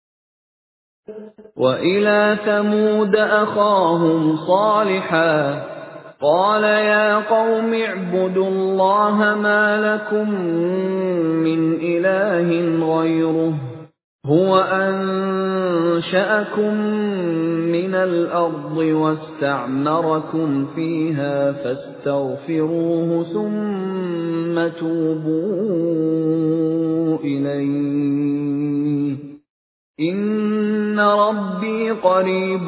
وَإِلَى ثَمُودَ أَخَاهُمْ صَالِحًا قَالَ يَا قَوْمِ اعْبُدُوا اللَّهَ مَا لَكُم مِّنْ إِلَٰهٍ غَيْرُهُ هُوَ أَنشَأَكُم مِّنَ الْأَرْضِ وَاسْتَعْمَرَكُمْ فِيهَا فَاسْتَغْفِرُوهُ ثُمَّ تُوبُوا إِلَيْهِ إِنَّ رَبِّي قَرِيبٌ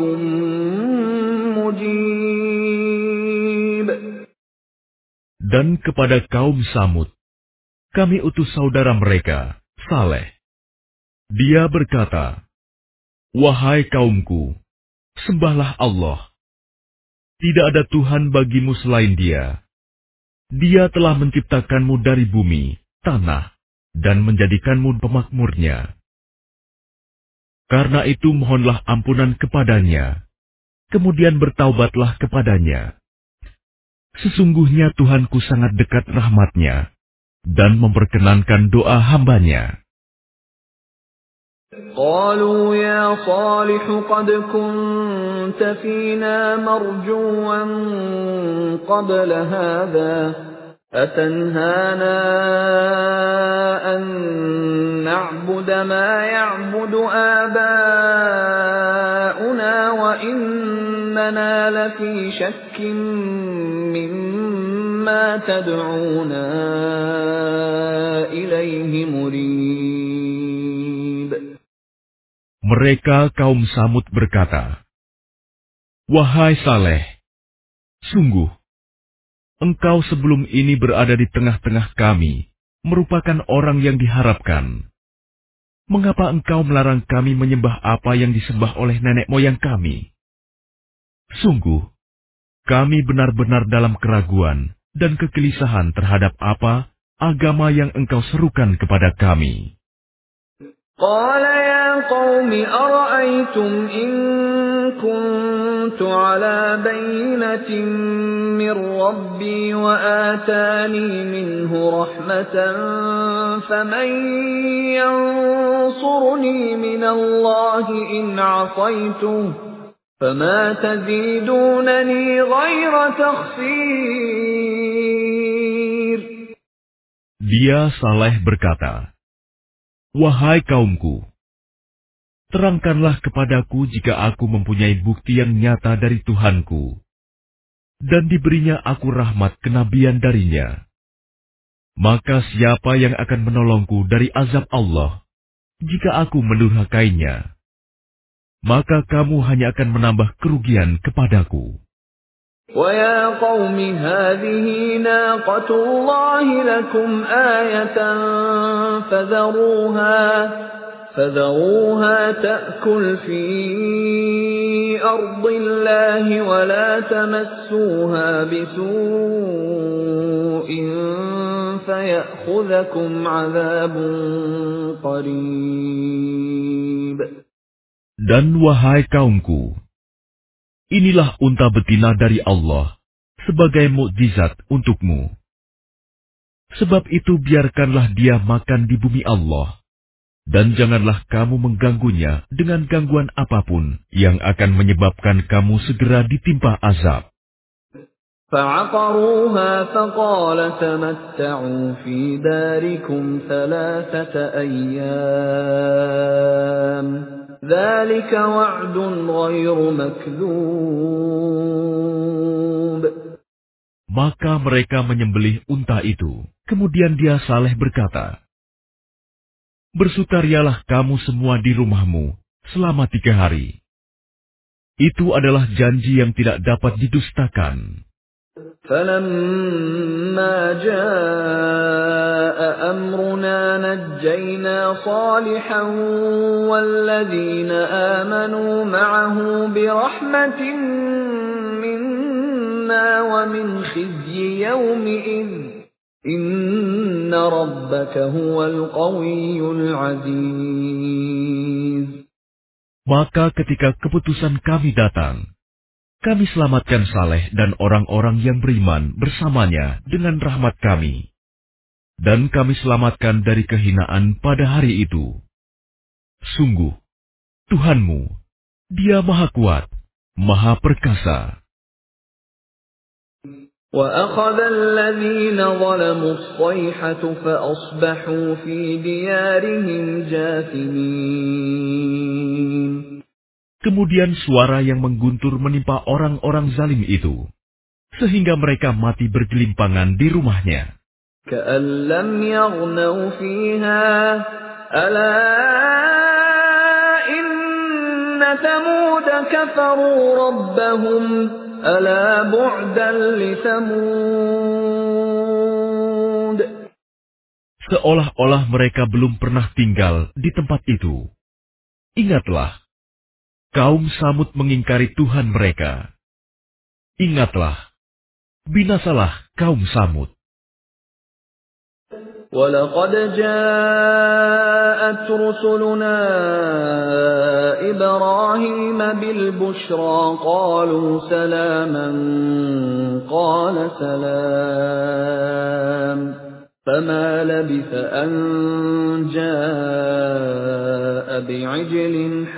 مُّجِيبٌ. Dan kepada kaum Samud, kami utus saudara mereka, Saleh. Dia berkata, "Wahai kaumku, sembahlah Allah. Tidak ada Tuhan bagimu selain Dia. Dia telah menciptakanmu dari bumi, tanah, dan menjadikanmu pemakmurnya. Karena itu mohonlah ampunan kepadanya, kemudian bertaubatlah kepadanya. Sesungguhnya Tuhanku sangat dekat rahmatnya, dan memperkenankan doa hambanya." قالوا يا صالح قد كنت فينا مرجوا قبل هذا أتنهانا أن نعبد ما يعبد آباؤنا وإننا لفي شك مما تدعونا إليه مريب. Mereka kaum Samud berkata, "Wahai Saleh, sungguh, engkau sebelum ini berada di tengah-tengah kami, merupakan orang yang diharapkan. Mengapa engkau melarang kami menyembah apa yang disembah oleh nenek moyang kami? Sungguh, kami benar-benar dalam keraguan dan kegelisahan terhadap apa agama yang engkau serukan kepada kami." قال يا قوم أرأيتم إن كنت على بينة من ربي وآتاني منه رحمة فمن ينصرني من الله إن عصيته فما تزيدونني غير تخسير. Dia Saleh berkata, "Wahai kaumku, terangkanlah kepadaku jika aku mempunyai bukti yang nyata dari Tuhanku, dan diberinya aku rahmat kenabian darinya. Maka siapa yang akan menolongku dari azab Allah, jika aku mendurhakainya? Maka kamu hanya akan menambah kerugian kepadaku." وَيَا قَوْمِ هَٰذِهِ نَاقَةُ اللَّهِ لَكُمْ آيَةً فَذَرُوهَا فَذَرُوهَا تَأْكُلْ فِي أَرْضِ اللَّهِ وَلَا تَمَسُّوهَا بِسُوءٍ فَيَأْخُذَكُمْ عَذَابٌ قَرِيبٌ. Dan wahai kaumku, inilah unta betina dari Allah sebagai mukjizat untukmu. Sebab itu biarkanlah dia makan di bumi Allah, dan janganlah kamu mengganggunya dengan gangguan apapun yang akan menyebabkan kamu segera ditimpa azab. فَعَقَرُوهَا فَقَالَ تَمَتَّعُوا فِي دَارِكُمْ ثَلَاثَةَ أَيَّامٍ ذَلِكَ وَعْدٌ غَيْرُ مَكْذُوبٍ. Maka mereka menyembelih unta itu. Kemudian dia Saleh berkata, "Bersukarialah kamu semua di rumahmu selama tiga hari. Itu adalah janji yang tidak dapat didustakan. فَلَمَّا جَاءَ أَمْرُنَا نَجَّيْنَا صَالِحًا وَالَّذِينَ آمَنُوا مَعَهُ بِرَحْمَةٍ مِنَّا وَمِنْ خِزْيِ يَوْمِئِذٍ إِنَّ رَبَّكَ هُوَ الْقَوِيُّ الْعَزِيزُ. Maka ketika keputusan kami datang, kami selamatkan Saleh dan orang-orang yang beriman bersamanya dengan rahmat kami. Dan kami selamatkan dari kehinaan pada hari itu. Sungguh, Tuhanmu, Dia Maha Kuat, Maha Perkasa. وَأَخَذَ الَّذِينَ ظَلَمُوا الصَّيْحَةُ فَأَصْبَحُوا فِي دِيَارِهِمْ جَاثِمِينَ. Kemudian suara yang mengguntur menimpa orang-orang zalim itu, sehingga mereka mati bergelimpangan di rumahnya. كَأَن لَّمْ يَغْنَوْا فِيهَا أَلَا إِنَّ ثَمُودَ كَفَرُوا رَبَّهُمْ أَلَا بُعْدًا لِثَمُودَ. Seolah-olah mereka belum pernah tinggal di tempat itu. Ingatlah, kaum Samud mengingkari Tuhan mereka. Ingatlah, binasalah kaum Samud. وَلَقَدْ جَاءَتْ رُسُلُنَا إِبْرَاهِيمَ بِالْبُشْرَىٰ قَالُوا سَلَامًا قَالَ سَلَامٌ فَمَا لَبِثَ أَن جَاءَ بِعِجْلٍ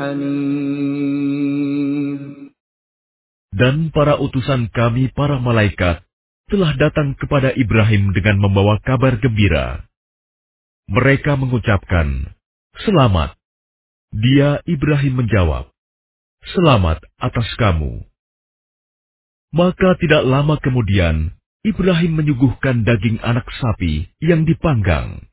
حَنِيذٍ. Dan para utusan kami, para malaikat, telah datang kepada Ibrahim dengan membawa kabar gembira. Mereka mengucapkan, "Selamat." Dia, Ibrahim, menjawab, "Selamat atas kamu." Maka tidak lama kemudian, Ibrahim menyuguhkan daging anak sapi yang dipanggang.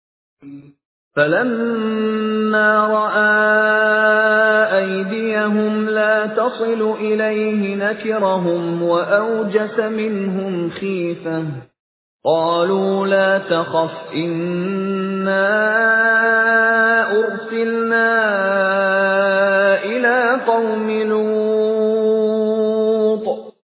فَلَمَّا رَأَىٰ أَيْدِيَهُمْ لَا تَصِلُ إِلَيْهِ نَكِرَهُمْ وَأَوْجَسَ مِنْهُمْ خِيفَةً قَالُوا لَا تَخَفْ إِنَّا أُرْسِلْنَا إِلَىٰ قَوْمِ لُوطٍ.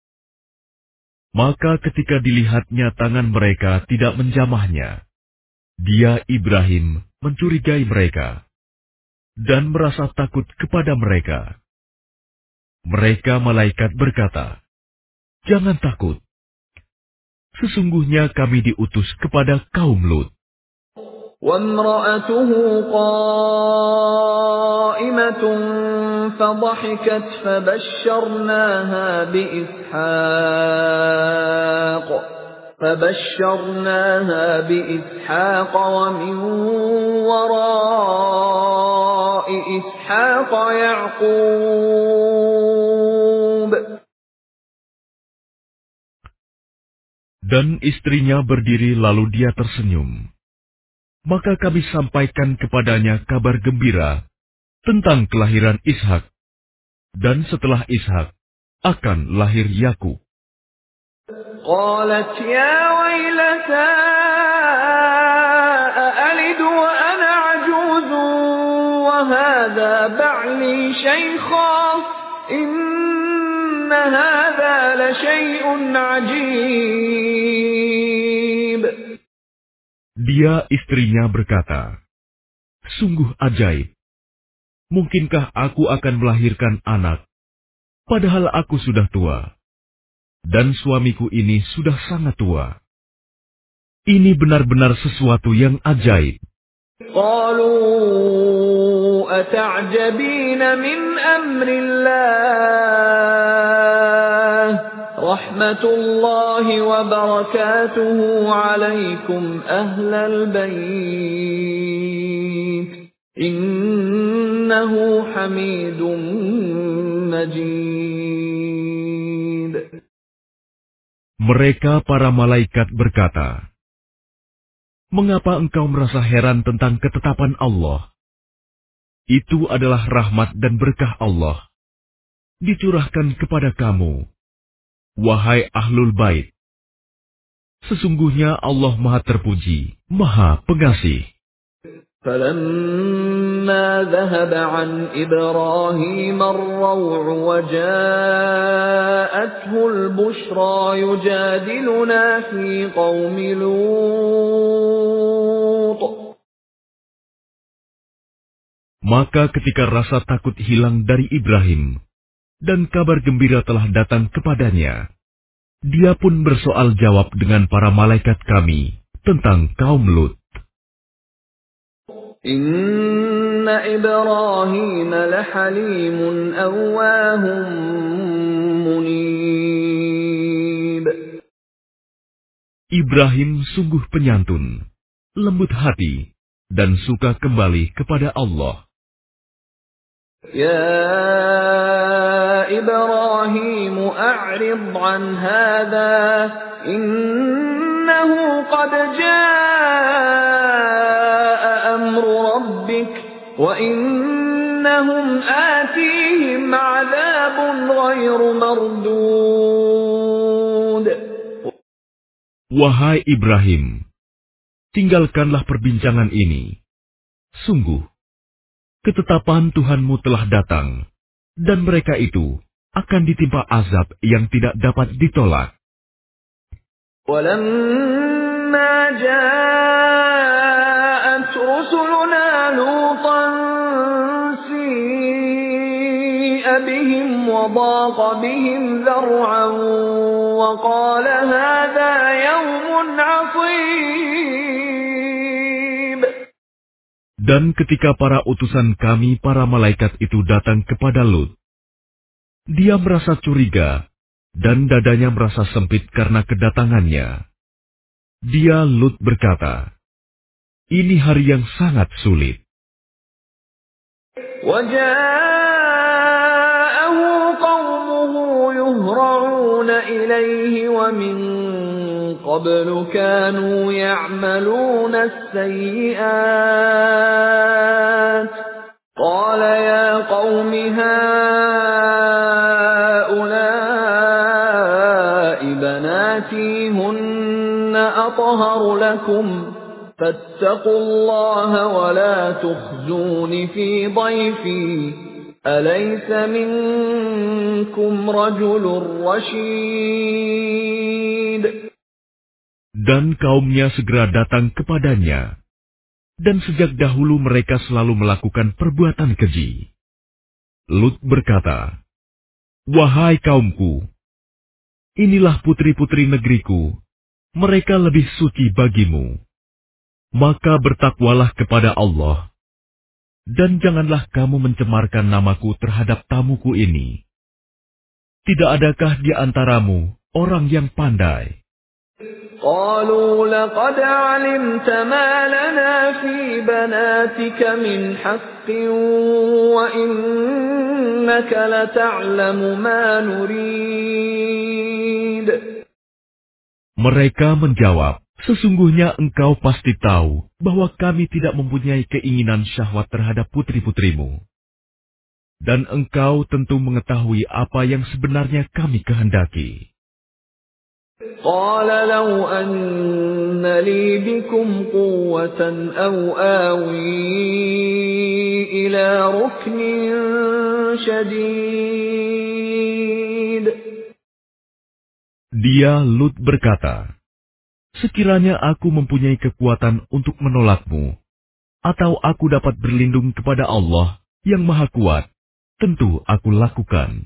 Maka ketika dilihatnya tangan mereka tidak menjamahnya, dia, Ibrahim, mencurigai mereka dan merasa takut kepada mereka. Mereka malaikat berkata, "Jangan takut. Sesungguhnya kami diutus kepada kaum Lut." وَامْرَأَتُهُ قَائِمَةٌ فَضَحِكَتْ فَبَشَّرْنَاهَا بِإِسْحَاقَ فَبَشَّرْنَاهَا بِإِسْحَاقَ وَمِنْ وَرَاءِ إِسْحَاقَ يَعْقُوبَ. Dan istrinya berdiri lalu dia tersenyum. Maka kami sampaikan kepadanya kabar gembira tentang kelahiran Ishak. Dan setelah Ishak akan lahir Yakub. قالت يا ويلتى أألد وأنا عجوز وهذا بعلي شيخا إن هذا لشيء عجيب. Dia, istrinya, berkata, "Sungguh ajaib. Mungkinkah aku akan melahirkan anak, padahal aku sudah tua, dan suamiku ini sudah sangat tua. Ini benar-benar sesuatu yang ajaib." قالوا أتعجبين من أمر الله رحمة الله وبركاته عليكم أهل البيت إنه حميد مجيد. Mereka para malaikat berkata, "Mengapa engkau merasa heran tentang ketetapan Allah? Itu adalah rahmat dan berkah Allah. dicurahkan kepada kamu, wahai Ahlul Bait. Sesungguhnya Allah Maha Terpuji, Maha Pengasih. فَلَمَّا ذَهَبَ عَنْ إِبْرَاهِيمَ الرَّوْعُ وَجَاءَتْهُ الْبُشْرَى يُجَادِلُنَا فِي قَوْمِ لُوطٍ. Maka ketika rasa takut hilang dari Ibrahim, dan kabar gembira telah datang kepadanya, dia pun bersoal jawab dengan para malaikat kami tentang kaum Lut. Inna Ibrahim lahalimun awwahum munib. Ibrahim sungguh penyantun, lembut hati, dan suka kembali kepada Allah. Ya Ibrahim a'rid an hadha innahu qad jaa amru rabbik wa innahum atihim 'adabun ghairu mardud. Wahai Ibrahim, tinggalkanlah perbincangan ini. Sungguh ketetapan Tuhanmu telah datang, dan mereka itu akan ditimpa azab yang tidak dapat ditolak. وَلَمَّا جَاءَتْ رُسُلُنَا لُوطًا سِيءَ بِهِمْ وَضَاقَ بِهِمْ ذَرْعًا وَقَالَ هَذَا يَوْمٌ عَصِيبٌ. Dan ketika para utusan kami, para malaikat itu datang kepada Lut, dia merasa curiga, dan dadanya merasa sempit karena kedatangannya. Dia, Lut, berkata, ini hari yang sangat sulit. وَجَاءَهُ قَوْمُهُ يُهْرَعُونَ إِلَيْهِ وَمِنْ قَبْلُ كَانُوا يَعْمَلُونَ السَّيِّئَاتِ قَالَ يَا قَوْمِ هَؤُلَاءِ بَنَاتِي هُنَّ أَطْهَرُ لَكُمْ فَاتَّقُوا اللَّهَ وَلَا تُخْزُونِ فِي ضَيْفِي أَلَيْسَ مِنكُمْ رَجُلٌ رَّشِيدٌ. Dan kaumnya segera datang kepadanya, dan sejak dahulu mereka selalu melakukan perbuatan keji. Lut berkata, wahai kaumku, inilah putri-putri negeriku, mereka lebih suci bagimu. Maka bertakwalah kepada Allah, dan janganlah kamu mencemarkan namaku terhadap tamuku ini. Tidak adakah di antaramu orang yang pandai? قالوا لقد علمت ما لنا في بناتك من حق وإنك لتعلم ما نريد. Mereka menjawab, sesungguhnya engkau pasti tahu bahwa kami tidak mempunyai keinginan syahwat terhadap putri-putrimu. Dan engkau tentu mengetahui apa yang sebenarnya kami kehendaki. قال لو أن لي بكم قوة أو آوي إلى ركن شديد. Dia, Lut, berkata, sekiranya aku mempunyai kekuatan untuk menolakmu, atau aku dapat berlindung kepada Allah yang Maha Kuat, tentu aku lakukan.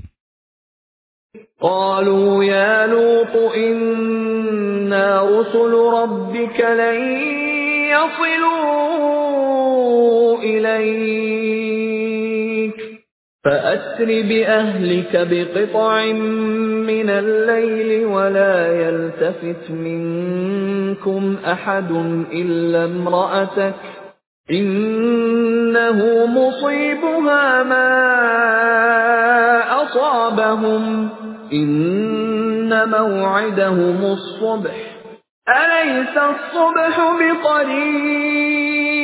قالوا يا لوط إنا رسل ربك لن يصلوا إليك فأسر بأهلك بقطع من الليل ولا يلتفت منكم أحد إلا امرأتك إنه مصيبها ما أصابهم إن موعدهم الصبح أليس الصبح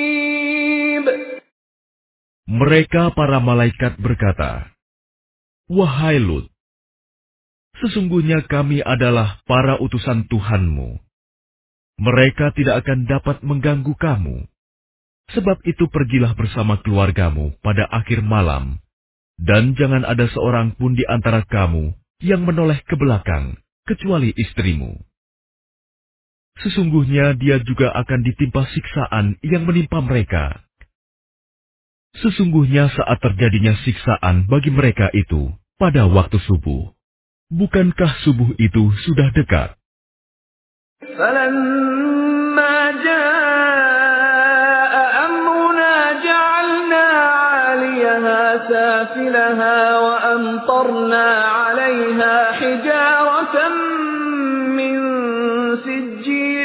بقريب. Mereka para malaikat berkata, Wahai Lut, sesungguhnya kami adalah para utusan Tuhanmu. Mereka tidak akan dapat mengganggu kamu. Sebab itu pergilah bersama keluargamu pada akhir malam, dan jangan ada seorang pun di antara kamu yang menoleh ke belakang, kecuali istrimu. Sesungguhnya dia juga akan ditimpa siksaan yang menimpa mereka. Sesungguhnya saat terjadinya siksaan bagi mereka itu pada waktu subuh. Bukankah subuh itu sudah dekat? فَلَمَّا جَاءَ أَمْرُنَا جَعَلْنَا عَالِيَهَا سَافِلَهَا وَأَمْطَرْنَا عَلَيْهَا حِجَارَةً مِّن سِجِّيلٍ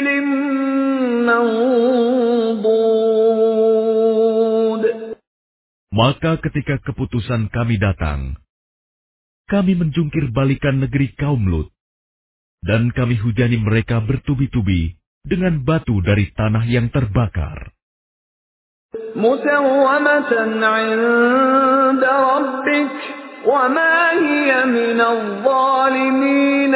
مَّنضُودٍ. Maka ketika keputusan kami datang, kami menjungkir balikan negeri kaum Lut, dan kami hujani mereka bertubi-tubi dengan batu dari tanah yang terbakar. مُّسَوَّمَةً عِندَ رَبِّكَ وَمَا هِيَ مِنَ الظَّالِمِينَ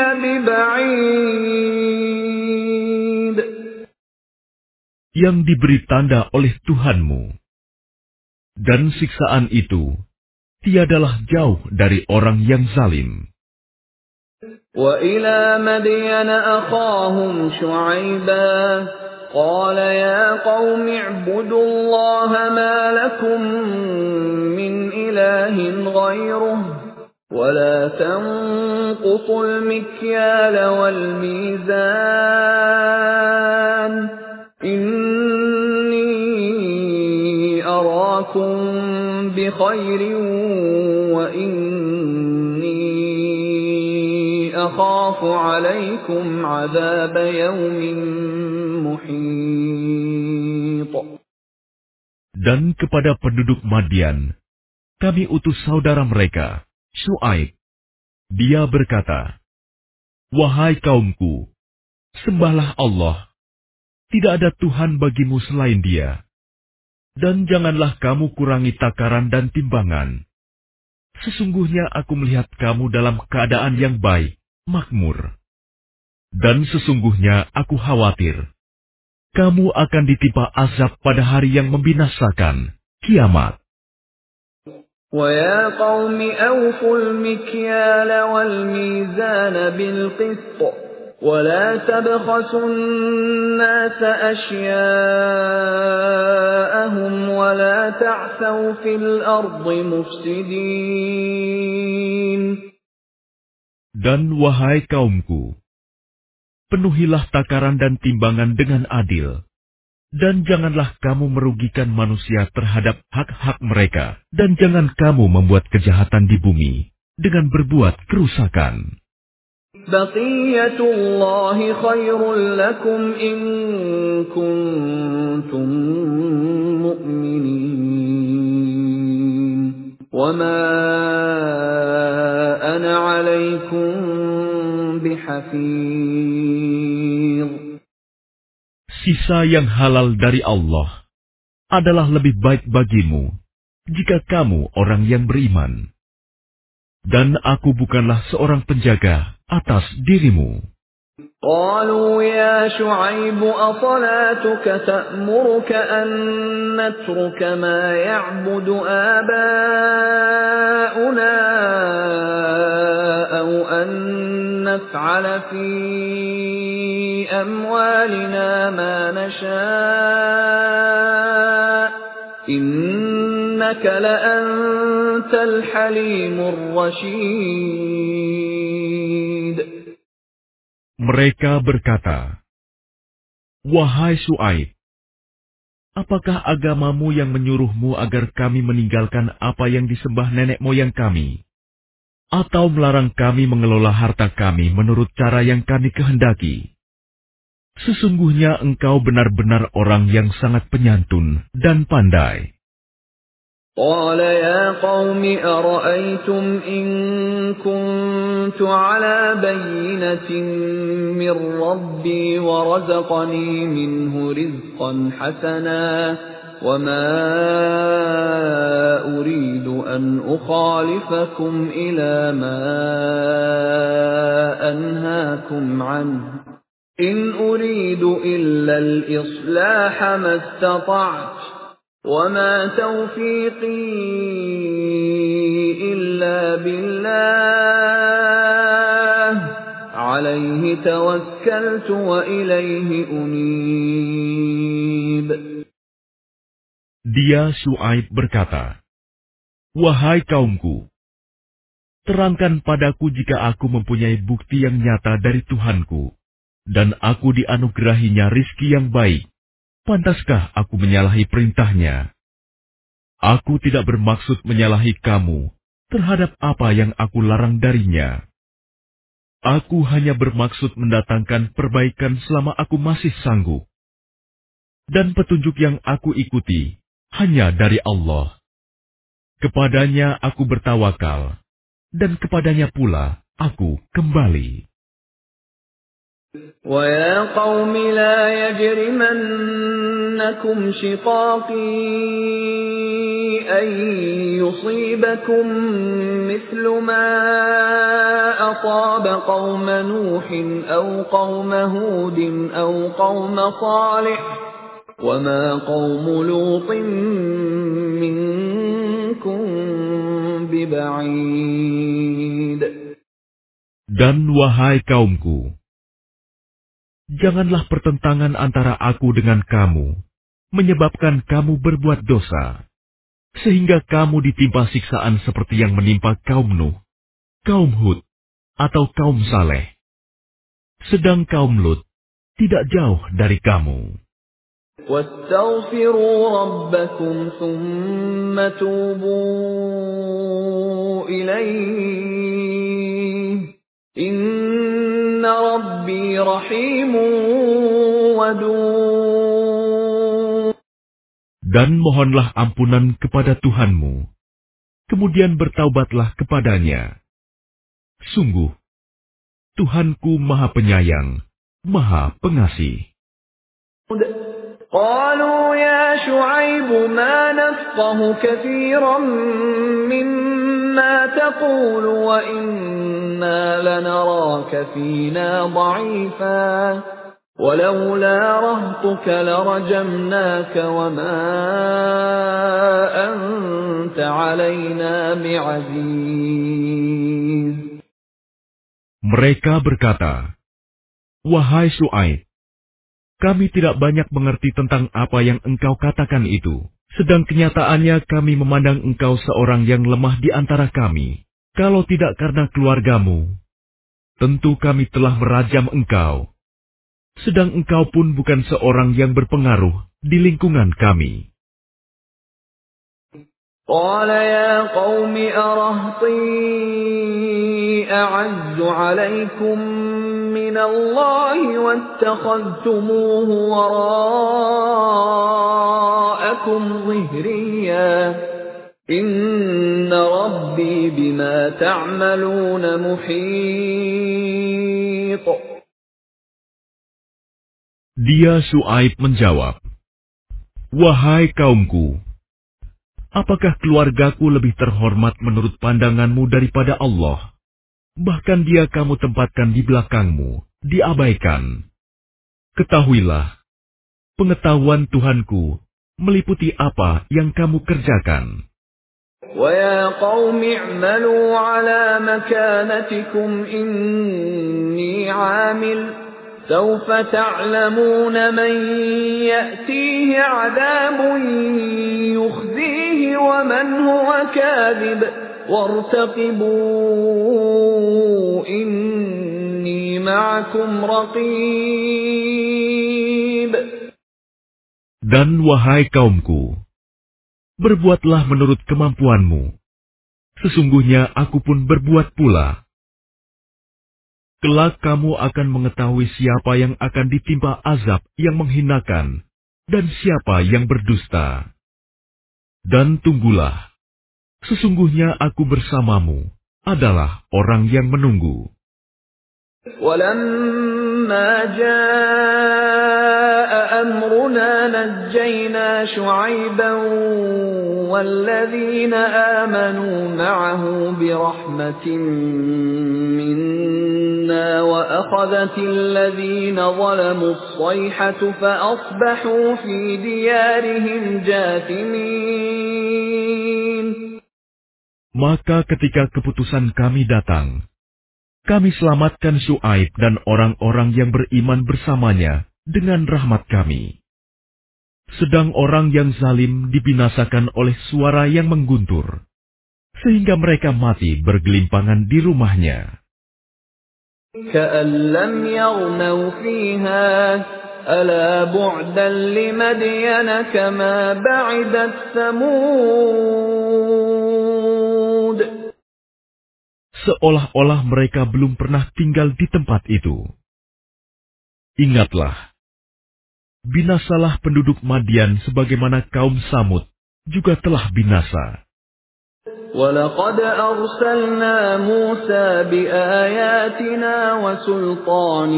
بِبَعِيدٍ. Yang diberi tanda oleh Tuhanmu, dan siksaan itu tiadalah jauh dari orang yang zalim. وَإِلَى مَدْيَنَ أَخَاهُمْ شُعَيْبًا قَالَ يَا قَوْمِ اعْبُدُوا اللَّهَ مَا لَكُمْ مِنْ إِلَٰهٍ غَيْرُهُ وَلَا تَنقُصُوا الْمِكْيَالَ وَالْمِيزَانَ إِنِّي أَرَاكُمْ بِخَيْرٍ وَإِنِّي أَخَافُ عَلَيْكُمْ عَذَابَ يَوْمٍ مُحِيطٍ. Dan kepada penduduk Madian, kami utus saudara mereka, Syuaib. Dia berkata, "Wahai kaumku, sembahlah Allah. Tidak ada Tuhan bagimu selain Dia. Dan janganlah kamu kurangi takaran dan timbangan. Sesungguhnya aku melihat kamu dalam keadaan yang baik, makmur. Dan sesungguhnya aku khawatir kamu akan ditimpa azab pada hari yang membinasakan, kiamat." وَيَا قَوْمِ أَوْفُوا الْمِكْيَالَ وَالْمِيزَانَ بِالْقِسْطِ وَلَا تَبْخَسُوا النَّاسَ أَشْيَاءَهُمْ وَلَا تَعْثَوْا فِي الْأَرْضِ مُفْسِدِينَ. Dan wahai kaumku, penuhilah takaran dan timbangan dengan adil, dan janganlah kamu merugikan manusia terhadap hak-hak mereka, dan jangan kamu membuat kejahatan di bumi dengan berbuat kerusakan. بَقِيَّةُ اللَّهِ خَيْرٌ لَكُمْ إِن كُنتُم مُّؤْمِنِينَ وَمَا أَنَا عَلَيْكُمْ بِحَفِيظٍ. Sisa yang halal dari Allah adalah lebih baik bagimu jika kamu orang yang beriman. Dan aku bukanlah seorang penjaga atas dirimu. قالوا يا شعيب أصلاتك تأمرك أن نترك ما يعبد آباؤنا أو أن نفعل في أموالنا ما نشاء إنك لأنت الحليم الرشيد. Mereka berkata, "Wahai Syuaib, apakah agamamu yang menyuruhmu agar kami meninggalkan apa yang disembah nenek moyang kami, atau melarang kami mengelola harta kami menurut cara yang kami kehendaki? Sesungguhnya engkau benar-benar orang yang sangat penyantun dan pandai." قال يا قوم أرأيتم إن كنت على بينة من ربي ورزقني منه رزقا حسنا وَمَا أُرِيدُ أَنْ أُخَالِفَكُمْ إِلَى مَا أَنْهَاكُمْ عَنْهُ إِنْ أُرِيدُ إِلَّا الْإِصْلَاحَ مَا اسْتَطَعْتُ وَمَا تَوْفِيقِي إِلَّا بِاللَّهِ عَلَيْهِ تَوَكَّلْتُ وَإِلَيْهِ أُنِيبُ. Dia Syuaib berkata, "Wahai kaumku, terangkan padaku jika aku mempunyai bukti yang nyata dari Tuhanku, dan aku dianugerahinya rizki yang baik. Pantaskah aku menyalahi perintahnya? Aku tidak bermaksud menyalahi kamu terhadap apa yang aku larang darinya. Aku hanya bermaksud mendatangkan perbaikan selama aku masih sanggup. Dan petunjuk yang aku ikuti hanya dari Allah. Kepadanya aku bertawakal, dan kepadanya pula aku kembali." وَيَا قَوْمِ لَا يَجْرِمَنَّكُمْ شِقَاقِي أَن يُصِيبَكُم مِّثْلُ مَا أَصَابَ قَوْمَ نُوحٍ أَوْ قَوْمَ هُودٍ أَوْ قَوْمَ صَالِحٍ وَمَا قَوْمُ لُوطٍ مِّنكُم بِبَعِيدٍ. Dan wahai kaumku, janganlah pertentangan antara aku dengan kamu menyebabkan kamu berbuat dosa, sehingga kamu ditimpa siksaan seperti yang menimpa kaum Nuh, kaum Hud, atau kaum Saleh. Sedang kaum Lut tidak jauh dari kamu. وَاسْتَغْفِرُوا رَبَّكُمْ ثُمَّ تُوبُوا إِلَيْهِ إِنَّ رَبِّي رَحِيمٌ وَدُودٌ. Dan mohonlah ampunan kepada Tuhanmu, kemudian bertaubatlah kepadanya. Sungguh, Tuhanku Maha Penyayang, Maha Pengasih. قالوا يا شعيب ما نفقه كثيرا مما تقول وإنا لنراك فينا ضعيفا ولولا رهطك لرجمناك وما أنت علينا بعزيز. Mereka berkata, "Wahai Syuaib, kami tidak banyak mengerti tentang apa yang engkau katakan itu. Sedang kenyataannya kami memandang engkau seorang yang lemah di antara kami. Kalau tidak karena keluargamu, tentu kami telah merajam engkau. Sedang engkau pun bukan seorang yang berpengaruh di lingkungan kami." قال يا قوم أرهطي أعز عليكم من الله واتخذتموه وراءكم ظهريا إن ربي بما تعملون محيط. Dia Syuaib menjawab, "Wahai kaumku, apakah keluargaku lebih terhormat menurut pandanganmu daripada Allah? Bahkan dia kamu tempatkan di belakangmu, diabaikan. Ketahuilah, pengetahuan Tuhanku meliputi apa yang kamu kerjakan." وَيَا قَوْمِ اعْمَلُوا عَلَى مَكَانَتِكُمْ إِنِّي عَامِلٌ سَوْفَ تَعْلَمُونَ مَنْ يَأْتِيهِ عَذَابٌ يُخْزِيهِ وَمَنْ هُوَ كَاذِبٌ وَارْتَقِبُوا إِنِّي مَعَكُمْ رَقِيبٌ. Dan wahai kaumku, berbuatlah menurut kemampuanmu. Sesungguhnya aku pun berbuat pula. Kelak kamu akan mengetahui siapa yang akan ditimpa azab yang menghinakan dan siapa yang berdusta. Dan tunggulah, sesungguhnya aku bersamamu adalah orang yang menunggu. وَلَمَّا جَاءَ أمرنا نجينا شعيبا والذين آمنوا معه برحمة منا وأخذت الذين ظلموا الصيحة فأصبحوا في ديارهم جاثمين. Maka ketika keputusan kami datang, kami selamatkan Syuaib dan orang-orang yang beriman bersamanya dengan rahmat kami. Sedang orang yang zalim dibinasakan oleh suara yang mengguntur, sehingga mereka mati bergelimpangan di rumahnya. كأن لم يغنوا فيها ألا بعدا لمدين كما بعدت ثمود. Seolah-olah mereka belum pernah tinggal di tempat itu. Ingatlah, binasalah penduduk Madian sebagaimana kaum Samud juga telah binasa. وَلَقَدْ أَرْسَلْنَا مُوسَى بِآيَاتِنَا وَسُلْطَانٍ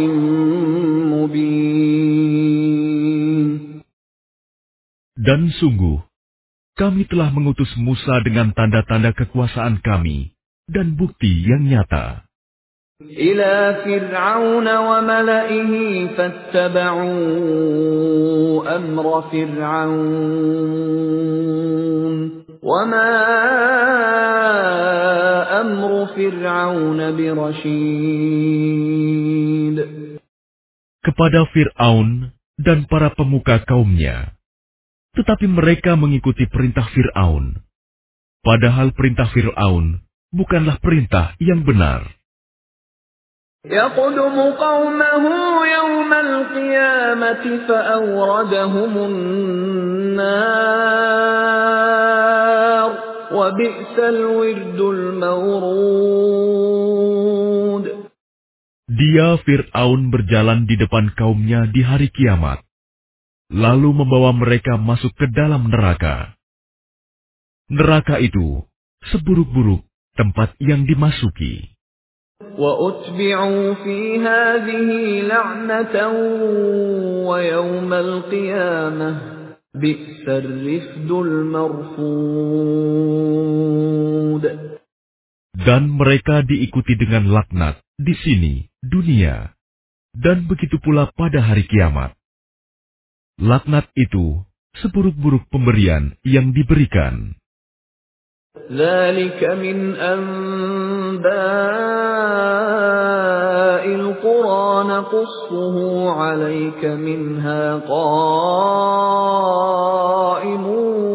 مُبِينٍ. Dan sungguh, kami telah mengutus Musa dengan tanda-tanda kekuasaan kami dan bukti yang nyata. إِلَى فِرْعَوْنَ وَمَلَئِهِ فَاتَّبَعُوا أَمْرَ فِرْعَوْنَ وَمَا أَمْرُ فِرْعَوْنَ بِرَشِيدٍ. Kepada Fir'aun dan para pemuka kaumnya, tetapi mereka mengikuti perintah Fir'aun. Padahal perintah Fir'aun bukanlah perintah yang benar. يَقْدُمُ قَوْمَهُ يَوْمَ الْقِيَامَةِ فَأَوْرَدَهُمُ النَّارَ وَبِئْسَ الْوِرْدُ الْمَوْرُودُ. Dia Fir'aun berjalan di depan kaumnya di hari kiamat, lalu membawa mereka masuk ke dalam neraka. Neraka itu seburuk-buruk tempat yang dimasuki. وَأُتْبِعُوا فِي هَذِهِ لَعْنَةً وَيَوْمَ الْقِيَامَةِ بِئْسَ الرِّفْدُ الْمَرْفُودُ. Dan mereka diikuti dengan laknat di sini, dunia, dan begitu pula pada hari kiamat. Laknat itu seburuk-buruk pemberian yang diberikan. ذَلِكَ مِنْ أَنْبَاءِ الْقُرَى نَقُصُّهُ عَلَيْكَ مِنْهَا قَائِمٌ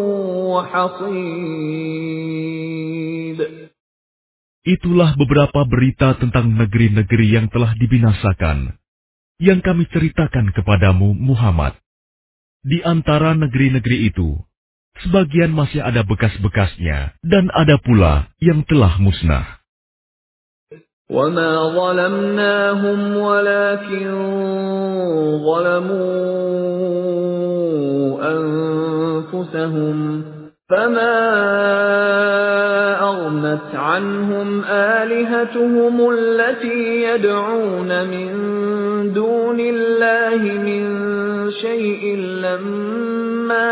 وَحَصِيدٌ. Itulah beberapa berita tentang negeri-negeri yang telah dibinasakan, yang kami ceritakan kepadamu, Muhammad. Di antara negeri-negeri itu, sebagian masih ada bekas-bekasnya, dan ada pula yang telah musnah. وَمَا ظَلَمْنَاهُمْ وَلَكِنْ ظَلَمُوا أَنفُسَهُمْ فَمَا أَغْنَتْ عَنْهُمْ آلِهَتُهُمُ الَّتِي يَدْعُونَ مِنْ دُونِ اللَّهِ مِنْ شَيْءٍ لَمَّا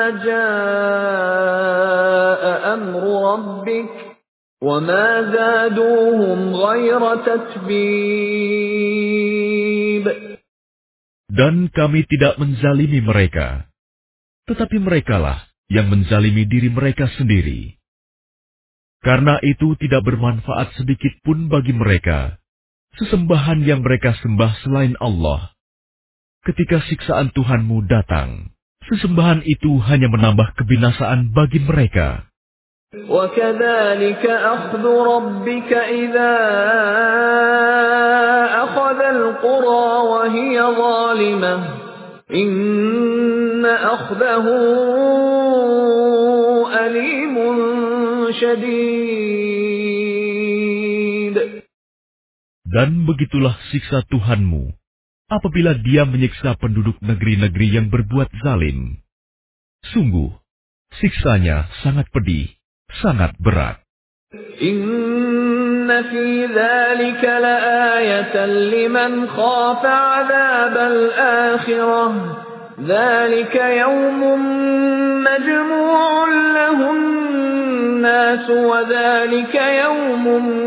جَاءَ أَمْرُ رَبِّكَ وَمَا زَادُوهُمْ غَيْرَ تَتْبِيبٍ. Dan kami tidak menzalimi mereka, tetapi merekalah yang menzalimi diri mereka sendiri. Karena itu tidak bermanfaat sedikit pun bagi mereka sesembahan yang mereka sembah selain Allah. Ketika siksaan Tuhanmu datang, sesembahan itu hanya menambah kebinasaan bagi mereka. وَكَذَلِكَ أَخْذُ رَبِّكَ إِذَا أَخَذَ الْقُرَى وَهِيَ ظَالِمَةٌ إِنَّ أَخْذَهُ أَلِيمٌ شَدِيدٌ. Dan begitulah siksa Tuhanmu apabila Dia menyiksa penduduk negeri-negeri yang berbuat zalim. Sungguh, siksanya sangat pedih, sangat berat. إِنَّ فِي ذَلِكَ لَآيَةً لِمَنْ خَافَ عَذَابَ الْآخِرَةِ ذلك يوم مجموع له الناس وذلك يوم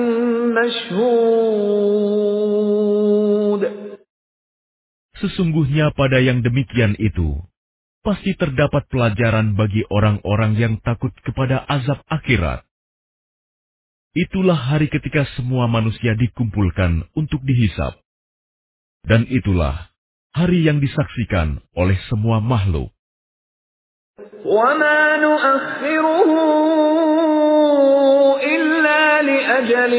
مشهود. Sesungguhnya pada yang demikian itu, pasti terdapat pelajaran bagi orang-orang yang takut kepada azab akhirat. Itulah hari ketika semua manusia dikumpulkan untuk dihisab. Dan itulah hari yang disaksikan oleh semua makhluk. وَمَا نُؤَخِّرُهُ إِلَّا لِأَجَلٍ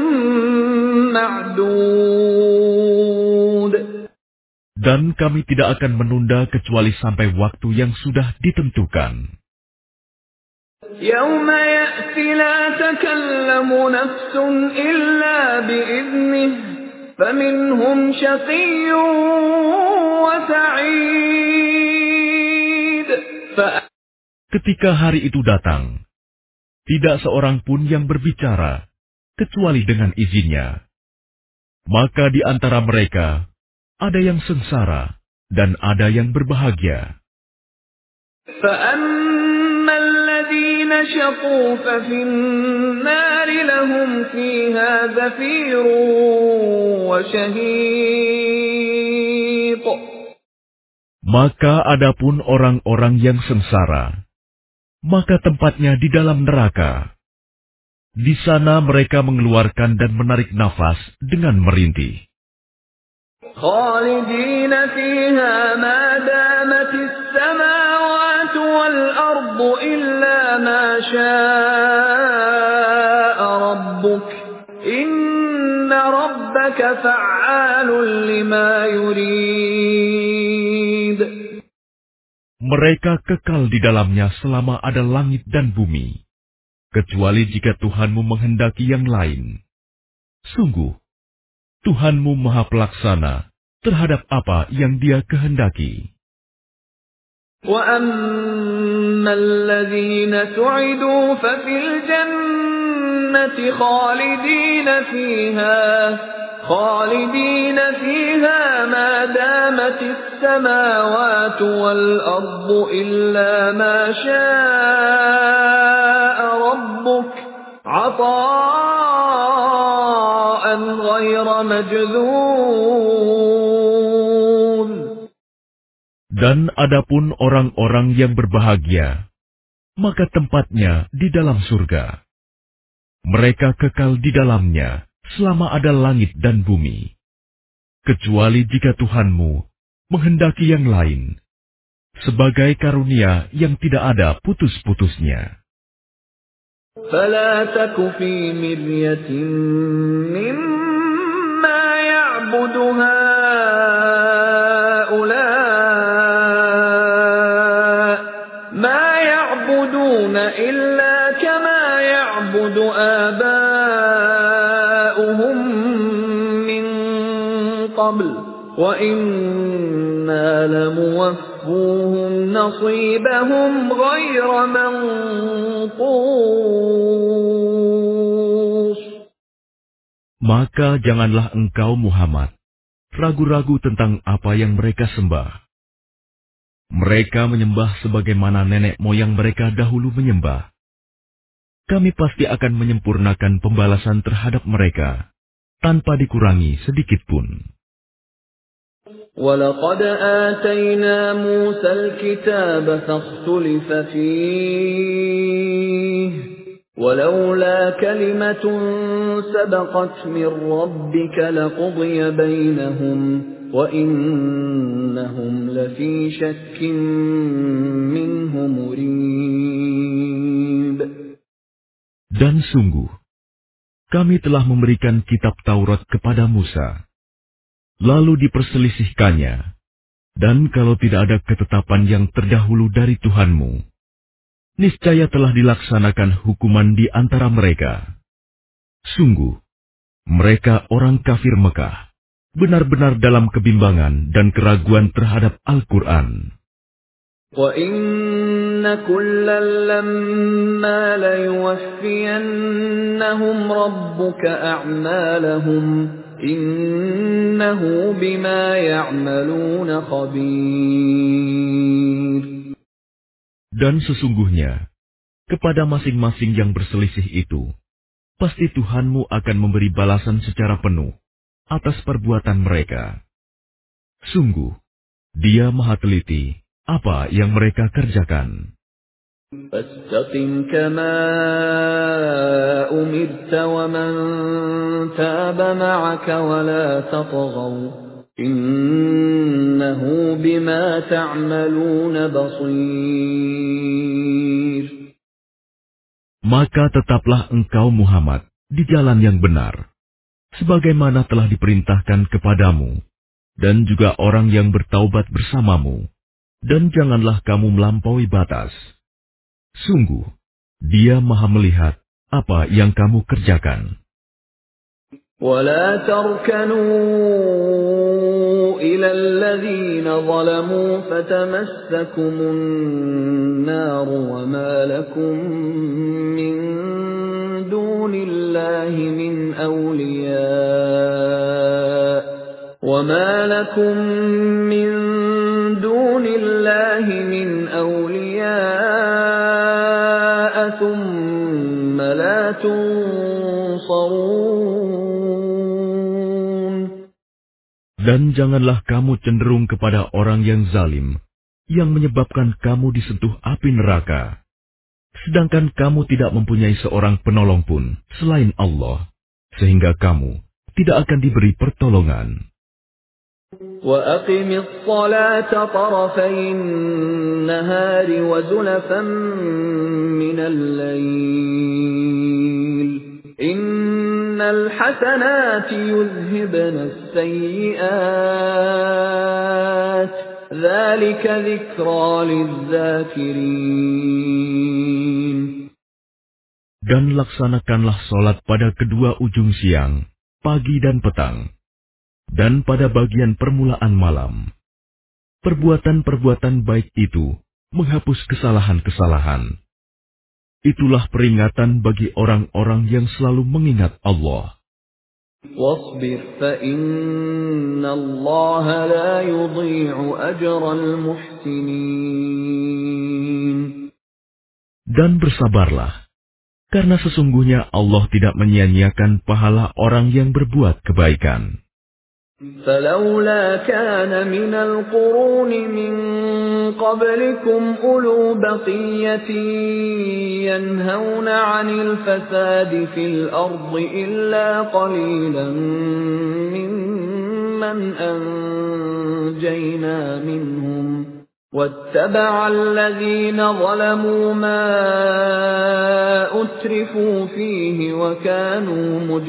مَّعْدُودٍ. Dan kami tidak akan menunda kecuali sampai waktu yang sudah ditentukan. يَوْمَ يَأْتِ لَا تَكَلَّمُ نَفْسٌ إِلَّا بِإِذْنِهِ فَمِنْهُمْ شَقِيٌّ وَسَعِيدٌ. Ketika hari itu datang, tidak seorang pun yang berbicara kecuali dengan izinnya. Maka di antara mereka ada yang sengsara dan ada yang berbahagia. فَأَمَّا الَّذِينَ شَقُوا فَفِي النَّارِ لَهُمْ فِيهَا زَفِيرٌ وَشَهِيقٌ. Maka adapun orang-orang yang sengsara, maka tempatnya di dalam neraka. Di sana mereka mengeluarkan dan menarik nafas dengan merintih. خَالِدِينَ فِيهَا مَا دَامَتِ السَّمَاوَاتُ وَالْأَرْضُ إِلَّا مَا شَاءَ رَبُّكَ إِنَّ رَبَّكَ فَعَّالٌ لِّمَا يُرِيدُ. Mereka kekal di dalamnya selama ada langit dan bumi, kecuali jika Tuhanmu menghendaki yang lain. Sungguh, Tuhanmu Maha Pelaksana terhadap apa yang Dia kehendaki. وَأَمَّا الَّذِينَ سُعِدُوا فَفِي الْجَنَّةِ خَالِدِينَ فِيهَا خَالِدِينَ فِيهَا مَا دَامَتِ السَّمَاوَاتُ وَالْأَرْضُ إِلَّا مَا شَاءَ رَبُّكَ عَطَاءً غَيْرَ مَجْذُوذٍ. Dan adapun orang-orang yang berbahagia, maka tempatnya di dalam surga. Mereka kekal di dalamnya selama ada langit dan bumi, kecuali jika Tuhanmu menghendaki yang lain, sebagai karunia yang tidak ada putus-putusnya. فَلَا تَكُ فِي مِرْيَةٍ مِّمَّا يَعْبُدُ هَٰؤُلَاءِ مَا يَعْبُدُونَ إِلَّا كَمَا يَعْبُدُ آبَاؤُهُم مِّن قَبْلُ وَإِنَّا لَمُوَفُّوهُمْ نَصِيبَهُمْ غَيْرَ مَنقُوصٍ. Maka janganlah engkau Muhammad ragu-ragu tentang apa yang mereka sembah. Mereka menyembah sebagaimana nenek moyang mereka dahulu menyembah. Kami pasti akan menyempurnakan pembalasan terhadap mereka tanpa dikurangi sedikit pun. وَلَقَدْ آتَيْنَا مُوسَى الْكِتَابَ فَاخْتُلِفَ فِيهِ وَلَوْلَا كَلِمَةٌ سَبَقَتْ مِنْ رَبِّكَ لَقُضِيَ بَيْنَهُمْ وَإِنَّهُمْ لَفِي شَكٍّ مِّنْهُ مُرِيبٍ. Dan sungguh, kami telah memberikan kitab Taurat kepada Musa, lalu diperselisihkannya, dan kalau tidak ada ketetapan yang terdahulu dari Tuhanmu, niscaya telah dilaksanakan hukuman di antara mereka. Sungguh, mereka orang kafir Mekah, benar-benar dalam kebimbangan dan keraguan terhadap Al-Quran. وَإِنَّ كُلًّا لَّمَّا لَيُوَفِّيَنَّهُمْ رَبُّكَ أَعْمَالَهُمْ innahu bima ya'maluna khabir. Dan sesungguhnya, kepada masing-masing yang berselisih itu, pasti Tuhanmu akan memberi balasan secara penuh atas perbuatan mereka. Sungguh, Dia Maha Teliti apa yang mereka kerjakan. فاستقم كما أمرت ومن تاب معك ولا تطغوا إنه بما تعملون بصير. Maka tetaplah engkau Muhammad di jalan yang benar, sebagaimana telah diperintahkan kepadamu, dan juga orang yang bertaubat bersamamu, dan janganlah kamu melampaui batas. Sungguh, Dia Maha melihat apa yang kamu kerjakan. ولا تركنوا إلى الذين ظلموا فتمسكم النار وما لكم من دون الله من أولياء وما لكم من دون الله من أولياء ثم لا تنصرون. Dan janganlah kamu cenderung kepada orang yang zalim, yang menyebabkan kamu disentuh api neraka, sedangkan kamu tidak mempunyai seorang penolong pun selain Allah, sehingga kamu tidak akan diberi pertolongan. وَأَقِمِ الصَّلَاةَ طَرَفَيِ النَّهَارِ وَزُلَفًا مِنَ اللَّيْلِ إِنَّ الْحَسَنَاتِ يُذْهِبْنَ السَّيِّئَاتِ ذَلِكَ ذِكْرَى لِلذَّاكِرِينَ. Dan laksanakanlah sholat pada kedua ujung siang, pagi dan petang, dan pada bagian permulaan malam. Perbuatan-perbuatan baik itu menghapus kesalahan-kesalahan. Itulah peringatan bagi orang-orang yang selalu mengingat Allah. وَاصْبِرْ فَإِنَّ اللَّهَ لَا يُضِيعُ أَجْرَ الْمُحْسِنِينَ. Dan bersabarlah, karena sesungguhnya Allah tidak menyia-nyiakan pahala orang yang berbuat kebaikan. فلولا كان من القرون من قبلكم أولو بقية ينهون عن الفساد في الأرض إلا قليلا ممن أنجينا منهم واتبع الذين ظلموا ما أترفوا فيه وكانوا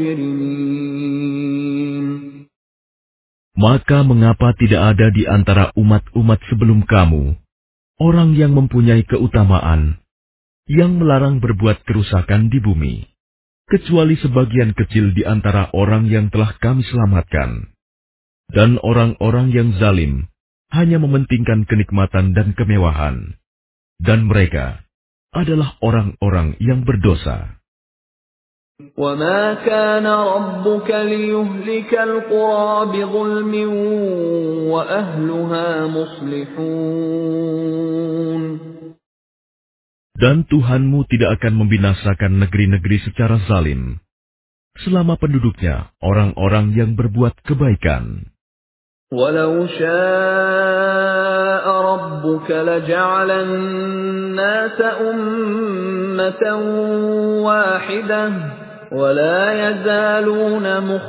مجرمين. Maka mengapa tidak ada di antara umat-umat sebelum kamu orang yang mempunyai keutamaan, yang melarang berbuat kerusakan di bumi, kecuali sebagian kecil di antara orang yang telah kami selamatkan. Dan orang-orang yang zalim hanya mementingkan kenikmatan dan kemewahan, dan mereka adalah orang-orang yang berdosa. وَمَا كَانَ رَبُّكَ لِيُهْلِكَ الْقُرَى بِظُلْمٍ وَأَهْلُهَا مُصْلِحُونَ. Dan Tuhanmu tidak akan membinasakan negeri-negeri secara zalim, selama penduduknya orang-orang yang berbuat kebaikan. وَلَوْ شَاءَ رَبُّكَ لَجَعَلَ النَّاسَ أُمَّةً وَاحِدَةً وَلَا يَزَالُونَ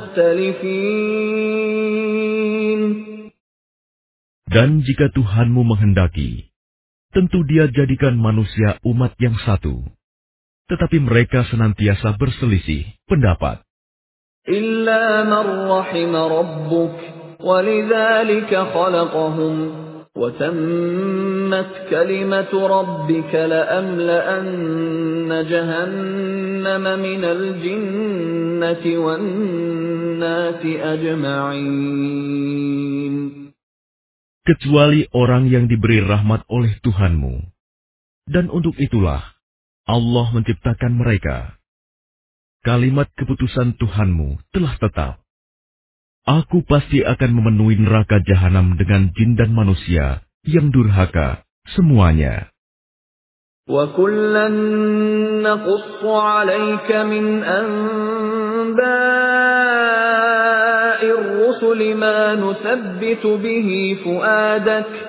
مُخْتَلِفِينَ. Dan jika Tuhanmu menghendaki, tentu Dia jadikan manusia umat yang satu, tetapi mereka senantiasa berselisih pendapat. إِلَّا مَنْ رَحِمَ رَبُّكَ وَلِذَلِكَ خَلَقَهُمْ وَتَمَّتْ كَلِمَةُ رَبِّكَ لَأَمْلَأَنَّ جَهَنَّمَ مِنَ الْجِنَّةِ وَالنَّاسِ أَجْمَعِينَ. Kecuali orang yang diberi rahmat oleh Tuhanmu, dan untuk itulah Allah menciptakan mereka. Kalimat keputusan Tuhanmu telah tetap. Aku pasti akan memenuhi neraka jahanam dengan jin dan manusia yang durhaka, semuanya. وَكُلًّا نَّقُصُّ عَلَيْكَ مِنْ أَنبَاءِ الرُّسُلِ مَا نُثَبِّتُ بِهِ فُؤَادَكَ ۖ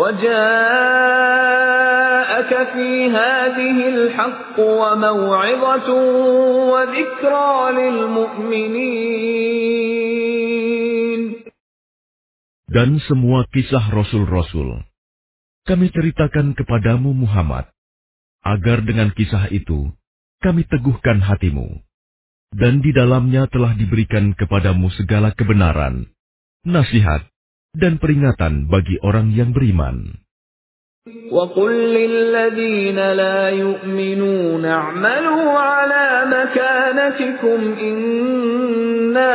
وَجَاءَكَ فِي هَٰذِهِ الْحَقُّ وَمَوْعِظَةٌ وَذِكْرَىٰ لِلْمُؤْمِنِينَ. Dan semua kisah Rasul-Rasul kami ceritakan kepadamu Muhammad, agar dengan kisah itu kami teguhkan hatimu. Dan di dalamnya telah diberikan kepadamu segala kebenaran, nasihat, dan peringatan bagi orang yang beriman. وَقُل لِّلَّذِينَ لَا يُؤْمِنُونَ اعْمَلُوا عَلَىٰ مَكَانَتِكُمْ إِنَّا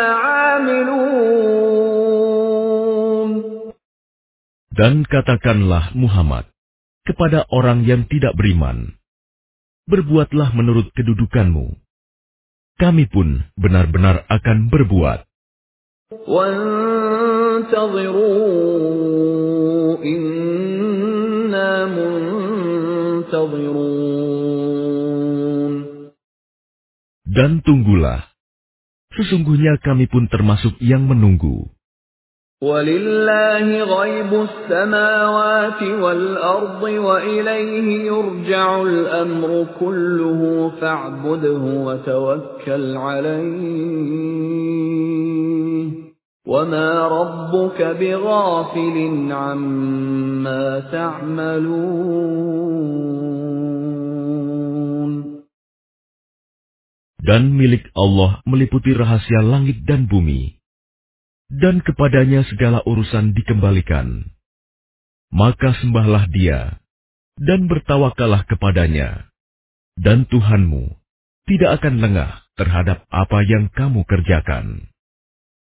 عَامِلُونَ. Dan katakanlah Muhammad kepada orang yang tidak beriman, berbuatlah menurut kedudukanmu. Kami pun benar-benar akan berbuat. وَانتَظِرُوا إِنَّا مُنتَظِرُونَ. Dan tunggulah, sesungguhnya kami pun termasuk yang menunggu. وَلِلَّهِ غَيْبُ السَّمَاوَاتِ وَالْأَرْضِ وَإِلَيْهِ يُرْجَعُ الْأَمْرُ كُلُّهُ فَاعْبُدْهُ وَتَوَكَّلْ عَلَيْهِ وَمَا رَبُّكَ بِغَافِلٍ عَمَّا تَعْمَلُونَ. Dan milik Allah meliputi rahasia langit dan bumi, dan kepadanya segala urusan dikembalikan. Maka sembahlah Dia, dan bertawakallah kepadanya. Dan Tuhanmu tidak akan lengah terhadap apa yang kamu kerjakan.